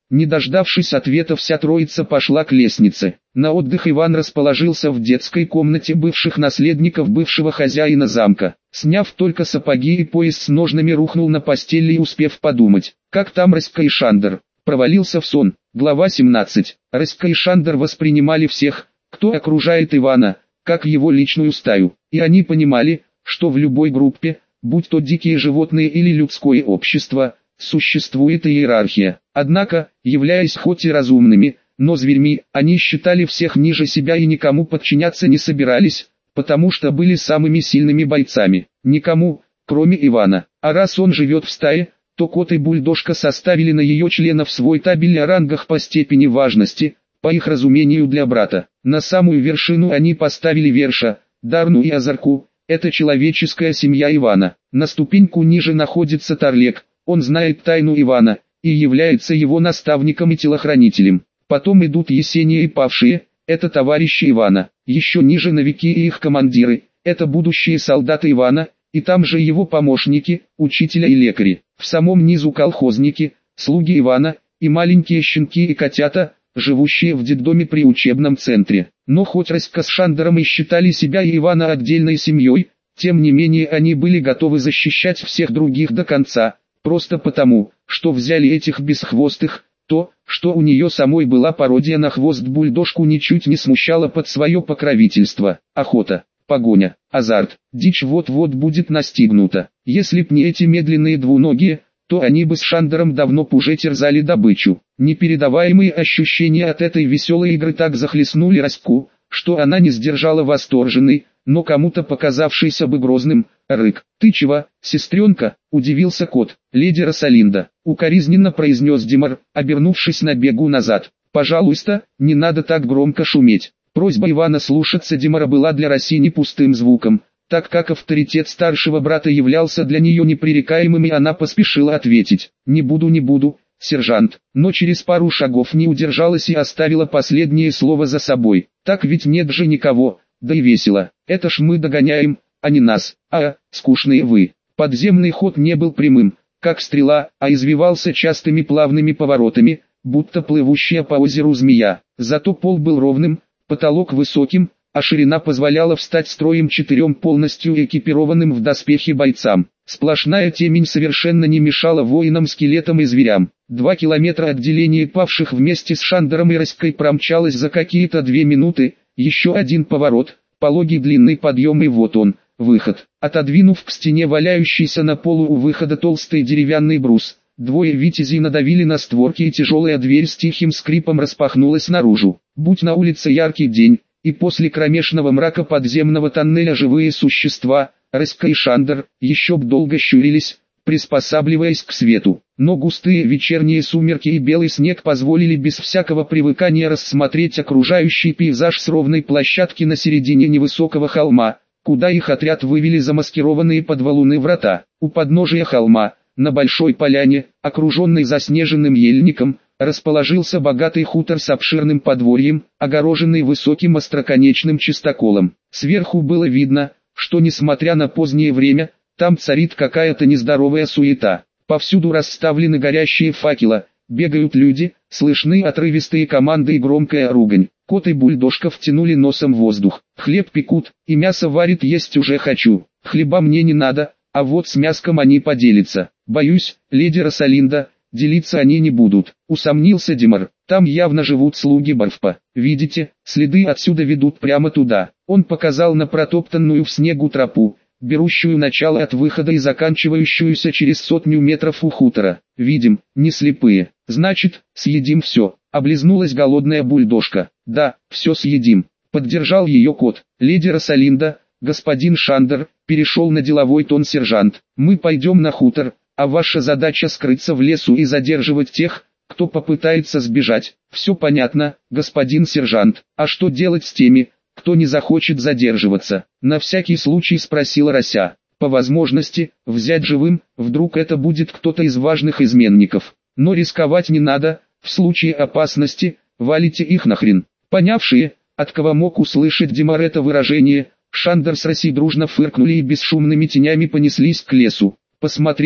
Не дождавшись ответа, вся троица пошла к лестнице. На отдых Иван расположился в детской комнате бывших наследников бывшего хозяина замка. Сняв только сапоги и пояс с ножнами, рухнул на постели и, успев подумать, как там Раська и Шандер, провалился в сон. Глава семнадцать. Раська и Шандер воспринимали всех, кто окружает Ивана, как его личную стаю, и они понимали, что в любой группе, будь то дикие животные или людское общество, существует иерархия. Однако, являясь хоть и разумными, но зверьми, они считали всех ниже себя и никому подчиняться не собирались, потому что были самыми сильными бойцами. Никому, кроме Ивана. А раз он живет в стае, то кот и бульдожка составили на ее членов свой табель о рангах по степени важности, по их разумению для брата. На самую вершину они поставили Верша, Дарну и Азарку, это человеческая семья Ивана. На ступеньку ниже находится Тарлек, он знает тайну Ивана, и является его наставником и телохранителем. Потом идут Есения и Павшие, это товарищи Ивана. Еще ниже новики и их командиры, это будущие солдаты Ивана, и там же его помощники, учителя и лекари. В самом низу колхозники, слуги Ивана, и маленькие щенки и котята, живущие в детдоме при учебном центре. Но хоть Раська с Шандером и считали себя и Ивана отдельной семьей, тем не менее они были готовы защищать всех других до конца, просто потому, что взяли этих бесхвостых. То, что у нее самой была пародия на хвост бульдожку, ничуть не смущало под свое покровительство. Охота, погоня, азарт, дичь вот-вот будет настигнута. Если б не эти медленные двуногие, то они бы с Шандером давно б уже терзали добычу. Непередаваемые ощущения от этой веселой игры так захлестнули Раську, что она не сдержала восторженный, но кому-то показавшийся бы грозным, рык. «Ты чего, сестренка?» – удивился кот. «Леди Росалинда», – укоризненно произнес Димар, обернувшись на бегу назад. «Пожалуйста, не надо так громко шуметь». Просьба Ивана слушаться Димара была для Росини пустым звуком, так как авторитет старшего брата являлся для нее непререкаемым, и она поспешила ответить: «Не буду, не буду, сержант», но через пару шагов не удержалась и оставила последнее слово за собой. «Так ведь нет же никого, да и весело, это ж мы догоняем, а не нас, а, скучные вы». Подземный ход не был прямым, как стрела, а извивался частыми плавными поворотами, будто плывущая по озеру змея. Зато пол был ровным, потолок высоким, а ширина позволяла встать строем четырем полностью экипированным в доспехи бойцам. Сплошная темень совершенно не мешала воинам, скелетам и зверям. Два километра отделения павших вместе с Шандером и Раськой промчалось за какие-то две минуты, еще один поворот, пологий длинный подъем, и вот он, выход. Отодвинув к стене валяющийся на полу у выхода толстый деревянный брус, двое витязей надавили на створки, и тяжелая дверь с тихим скрипом распахнулась наружу. Будь на улице яркий день, и после кромешного мрака подземного тоннеля живые существа, Раська и Шандер, еще б долго щурились, приспосабливаясь к свету. Но густые вечерние сумерки и белый снег позволили без всякого привыкания рассмотреть окружающий пейзаж с ровной площадки на середине невысокого холма, куда их отряд вывели замаскированные под валуны врата. У подножия холма, на большой поляне, окруженной заснеженным ельником, расположился богатый хутор с обширным подворьем, огороженный высоким остроконечным чистоколом. Сверху было видно, что несмотря на позднее время, там царит какая-то нездоровая суета. Повсюду расставлены горящие факелы, бегают люди, слышны отрывистые команды и громкая ругань. Кот и бульдожка втянули носом воздух. «Хлеб пекут, и мясо варит, есть уже хочу. Хлеба мне не надо, а вот с мяском они поделятся. Боюсь, леди Росалинда, делиться они не будут», — усомнился Димар. «Там явно живут слуги Барфпа. Видите, следы отсюда ведут прямо туда». Он показал на протоптанную в снегу тропу, берущую начало от выхода и заканчивающуюся через сотню метров у хутора. «Видим, не слепые. Значит, съедим все», — облизнулась голодная бульдожка. «Да, все съедим», — поддержал ее кот. «Леди Росалинда, господин Шандер», — перешел на деловой тон сержант, — «мы пойдем на хутор, а ваша задача скрыться в лесу и задерживать тех, кто попытается сбежать». «Все понятно, господин сержант. А что делать с теми, кто не захочет задерживаться?» — на всякий случай спросила Рося. «По возможности, взять живым, вдруг это будет кто-то из важных изменников. Но рисковать не надо, в случае опасности, валите их нахрен». Понявшие, от кого мог услышать Димар это выражение, Шандер с Росей дружно фыркнули и бесшумными тенями понеслись к лесу. Посмотрев,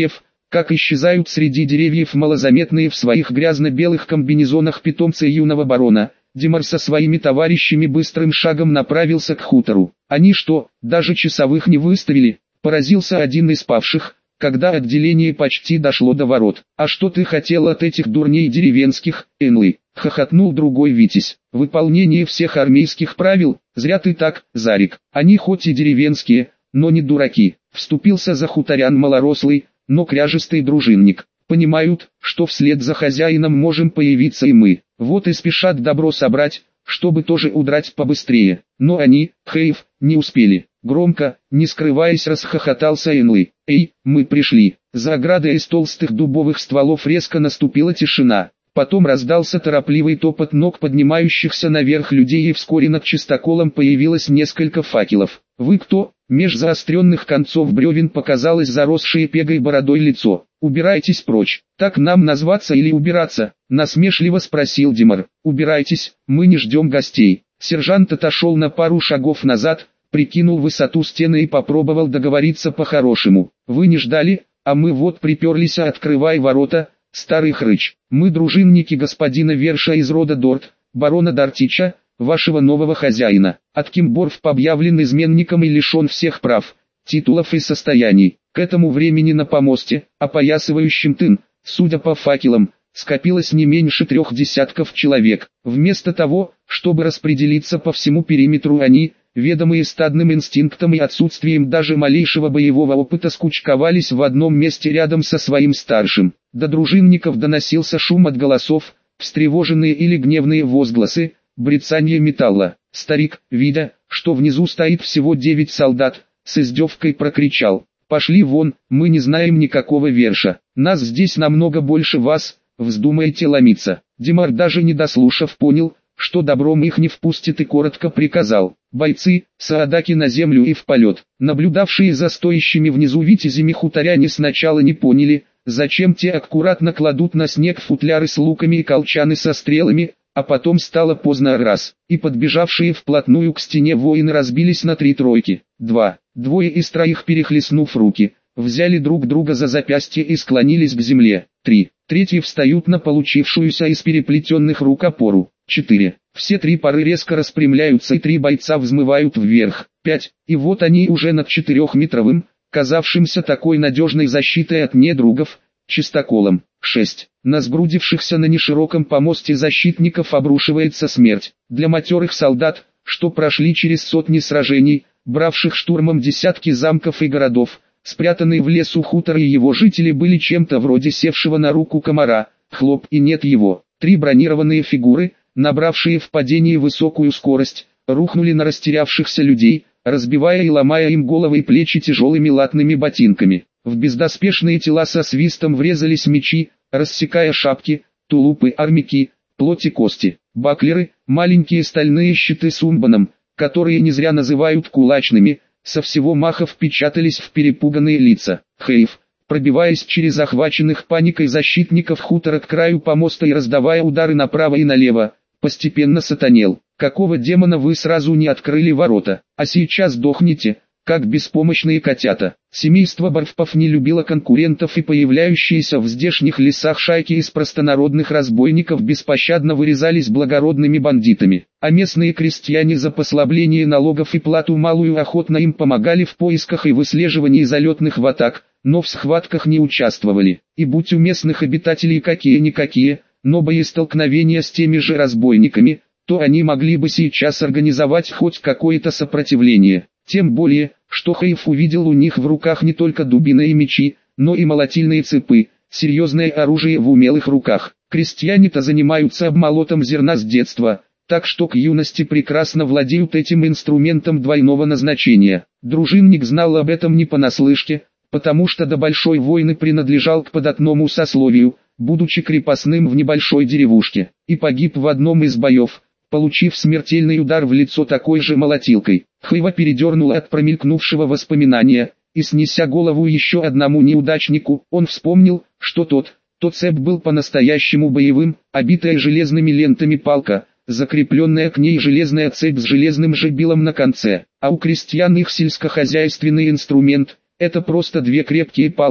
как исчезают среди деревьев малозаметные в своих грязно-белых комбинезонах питомцы юного барона. Димар со своими товарищами быстрым шагом направился к хутору. Они что, даже часовых не выставили? Поразился один из павших, когда отделение почти дошло до ворот. «А что ты хотел от этих дурней деревенских, Энлы?» — хохотнул другой Витязь. «Выполнение всех армейских правил, зря ты так, Зарик. Они хоть и деревенские, но не дураки», — вступился за хуторян малорослый, но кряжистый дружинник. «Понимают, что вслед за хозяином можем появиться и мы, вот и спешат добро собрать, чтобы тоже удрать побыстрее. Но они, Хейв, не успели». Громко, не скрываясь, расхохотался Энлы. «Эй, мы пришли!» За оградой из толстых дубовых стволов резко наступила тишина. Потом раздался торопливый топот ног поднимающихся наверх людей, и вскоре над чистоколом появилось несколько факелов. «Вы кто?» Меж заостренных концов бревен показалось заросшее пегой бородой лицо. «Убирайтесь прочь!» «Так нам назваться или убираться?» Насмешливо спросил Димар. «Убирайтесь, мы не ждем гостей». Сержант отошел на пару шагов назад, прикинул высоту стены и попробовал договориться по-хорошему. «Вы не ждали, а мы вот приперлись, а открывай ворота, старый хрыч. Мы дружинники господина Верша из рода Дорт, барона Дартича, вашего нового хозяина. Откимборф объявлен изменником и лишен всех прав, титулов и состояний. К этому времени на помосте, опоясывающем тын, судя по факелам, скопилось не меньше трех десятков человек. Вместо того, чтобы распределиться по всему периметру, они, ведомые стадным инстинктом и отсутствием даже малейшего боевого опыта, скучковались в одном месте рядом со своим старшим. До дружинников доносился шум от голосов, встревоженные или гневные возгласы, брецанье металла. Старик, видя, что внизу стоит всего девять солдат, с издевкой прокричал: «Пошли вон, мы не знаем никакого Верша, нас здесь намного больше вас, вздумаете ломиться». Димар, даже не дослушав, понял, что добром их не впустит, и коротко приказал: «Бойцы, саадаки на землю и в полет». Наблюдавшие за стоящими внизу витязями хуторяне сначала не поняли, зачем те аккуратно кладут на снег футляры с луками и колчаны со стрелами, а потом стало поздно раз, и подбежавшие вплотную к стене воины разбились на три тройки. Два, двое из троих, перехлестнув руки, взяли друг друга за запястье и склонились к земле. Три, третьи встают на получившуюся из переплетенных рук опору. Четыре. Все три пары резко распрямляются, и три бойца взмывают вверх. Пять. И вот они уже над четырехметровым, казавшимся такой надежной защитой от недругов, чистоколом. Шесть. На сгрудившихся на нешироком помосте защитников обрушивается смерть. Для матерых солдат, что прошли через сотни сражений, бравших штурмом десятки замков и городов, спрятанные в лесу хутор и его жители были чем-то вроде севшего на руку комара. Хлоп, и нет его. Три бронированные фигуры, набравшие в падении высокую скорость, рухнули на растерявшихся людей, разбивая и ломая им головы и плечи тяжелыми латными ботинками. В бездоспешные тела со свистом врезались мечи, рассекая шапки, тулупы, армяки, плоть и кости. Баклеры, маленькие стальные щиты с умбаном, которые не зря называют кулачными, со всего маха впечатались в перепуганные лица. Хейв, пробиваясь через охваченных паникой защитников хутора к краю помоста и раздавая удары направо и налево, постепенно сатанел. «Какого демона вы сразу не открыли ворота, а сейчас дохнете, как беспомощные котята?» Семейство Барфпов не любило конкурентов, и появляющиеся в здешних лесах шайки из простонародных разбойников беспощадно вырезались благородными бандитами, а местные крестьяне за послабление налогов и плату малую охотно им помогали в поисках и выслеживании залетных ватаг, но в схватках не участвовали. И будь у местных обитателей какие-никакие, но боестолкновения с теми же разбойниками, то они могли бы сейчас организовать хоть какое-то сопротивление. Тем более, что Хейв увидел у них в руках не только дубины и мечи, но и молотильные цепы, серьезное оружие в умелых руках. Крестьяне-то занимаются обмолотом зерна с детства, так что к юности прекрасно владеют этим инструментом двойного назначения. Дружинник знал об этом не понаслышке, потому что до большой войны принадлежал к податному сословию, будучи крепостным в небольшой деревушке, и погиб в одном из боев, получив смертельный удар в лицо такой же молотилкой. Хейва передернуло от промелькнувшего воспоминания, и снеся голову еще одному неудачнику, он вспомнил, что тот, тот цеп был по-настоящему боевым, обитая железными лентами палка, закрепленная к ней железная цепь с железным же билом на конце, а у крестьян их сельскохозяйственный инструмент — это просто две крепкие палки,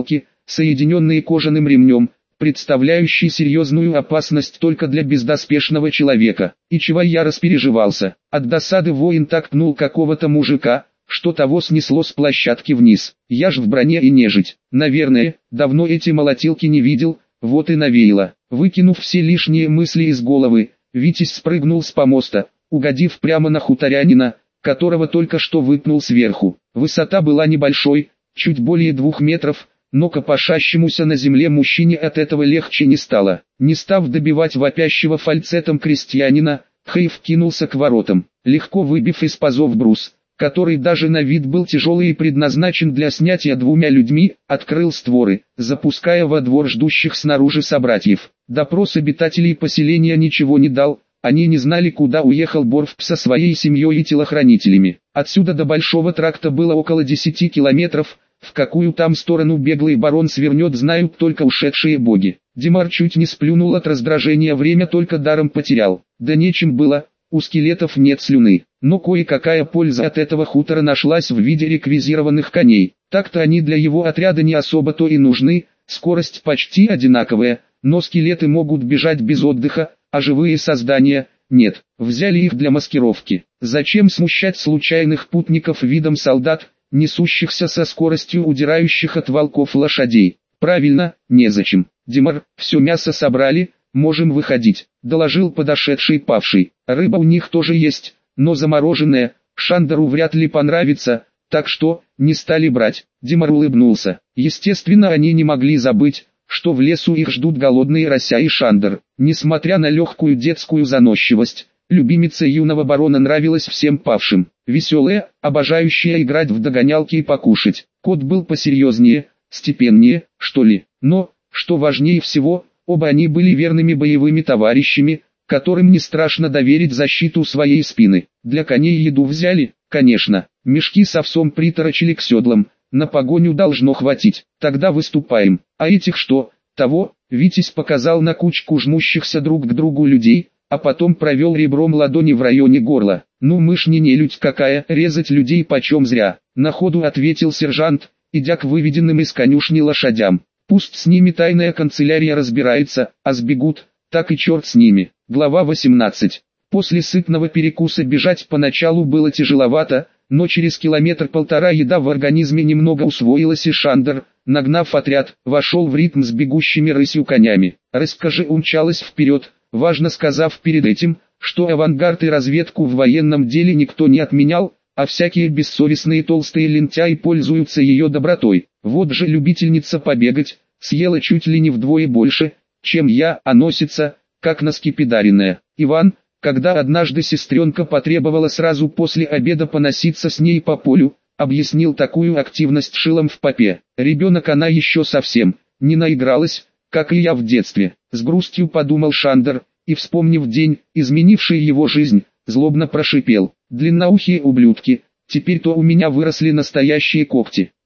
соединенные кожаным ремнем, представляющий серьезную опасность только для бездоспешного человека. И чего я распереживался. От досады воин так пнул какого-то мужика, что того снесло с площадки вниз. Я ж в броне и нежить. Наверное, давно эти молотилки не видел, вот и навеяло. Выкинув все лишние мысли из головы, Витязь спрыгнул с помоста, угодив прямо на хуторянина, которого только что выпнул сверху. Высота была небольшой, чуть более двух метров, но копошащемуся на земле мужчине от этого легче не стало. Не став добивать вопящего фальцетом крестьянина, Хейв кинулся к воротам, легко выбив из пазов брус, который даже на вид был тяжелый и предназначен для снятия двумя людьми, открыл створы, запуская во двор ждущих снаружи собратьев. Допрос обитателей поселения ничего не дал, они не знали, куда уехал Борф со своей семьей и телохранителями. Отсюда до Большого тракта было около десяти километров, в какую там сторону беглый барон свернет, знают только ушедшие боги. Димар чуть не сплюнул от раздражения, время только даром потерял. Да нечем было, у скелетов нет слюны. Но кое-какая польза от этого хутора нашлась в виде реквизированных коней. Так-то они для его отряда не особо-то и нужны, скорость почти одинаковая, но скелеты могут бежать без отдыха, а живые создания – нет. Взяли их для маскировки. Зачем смущать случайных путников видом солдат, несущихся со скоростью удирающих от волков лошадей? Правильно, незачем. Димар, все мясо собрали, можем выходить, доложил подошедший павший. Рыба у них тоже есть, но замороженная, Шандеру вряд ли понравится, так что, не стали брать. Димар улыбнулся. Естественно, они не могли забыть, что в лесу их ждут голодные Рося и Шандер. Несмотря на легкую детскую заносчивость, любимица юного барона нравилась всем павшим. Веселая, обожающая играть в догонялки и покушать. Кот был посерьезнее, степеннее, что ли. Но, что важнее всего, оба они были верными боевыми товарищами, которым не страшно доверить защиту своей спины. Для коней еду взяли, конечно, мешки с овсом приторочили к седлам. На погоню должно хватить, тогда выступаем. А этих что? Того, Витязь показал на кучку жмущихся друг к другу людей, а потом провел ребром ладони в районе горла. Ну мышь не нелюдь какая, резать людей почем зря. На ходу ответил сержант, идя к выведенным из конюшни лошадям. Пусть с ними тайная канцелярия разбирается, а сбегут, так и черт с ними. Глава восемнадцать. После сытного перекуса бежать поначалу было тяжеловато, но через километр-полтора еда в организме немного усвоилась, и Шандер, нагнав отряд, вошел в ритм с бегущими рысью конями. Расскажи умчалась вперед, важно сказав перед этим, что авангард и разведку в военном деле никто не отменял, а всякие бессовестные толстые лентяи пользуются ее добротой. Вот же любительница побегать, съела чуть ли не вдвое больше, чем я, а носится, как наскепидаренная. Иван, когда однажды сестренка потребовала сразу после обеда поноситься с ней по полю, объяснил такую активность шилом в попе. Ребенок она еще совсем, не наигралась, как и я в детстве. С грустью подумал Шандер, и вспомнив день, изменивший его жизнь, злобно прошипел. Длинноухие ублюдки, теперь-то у меня выросли настоящие когти.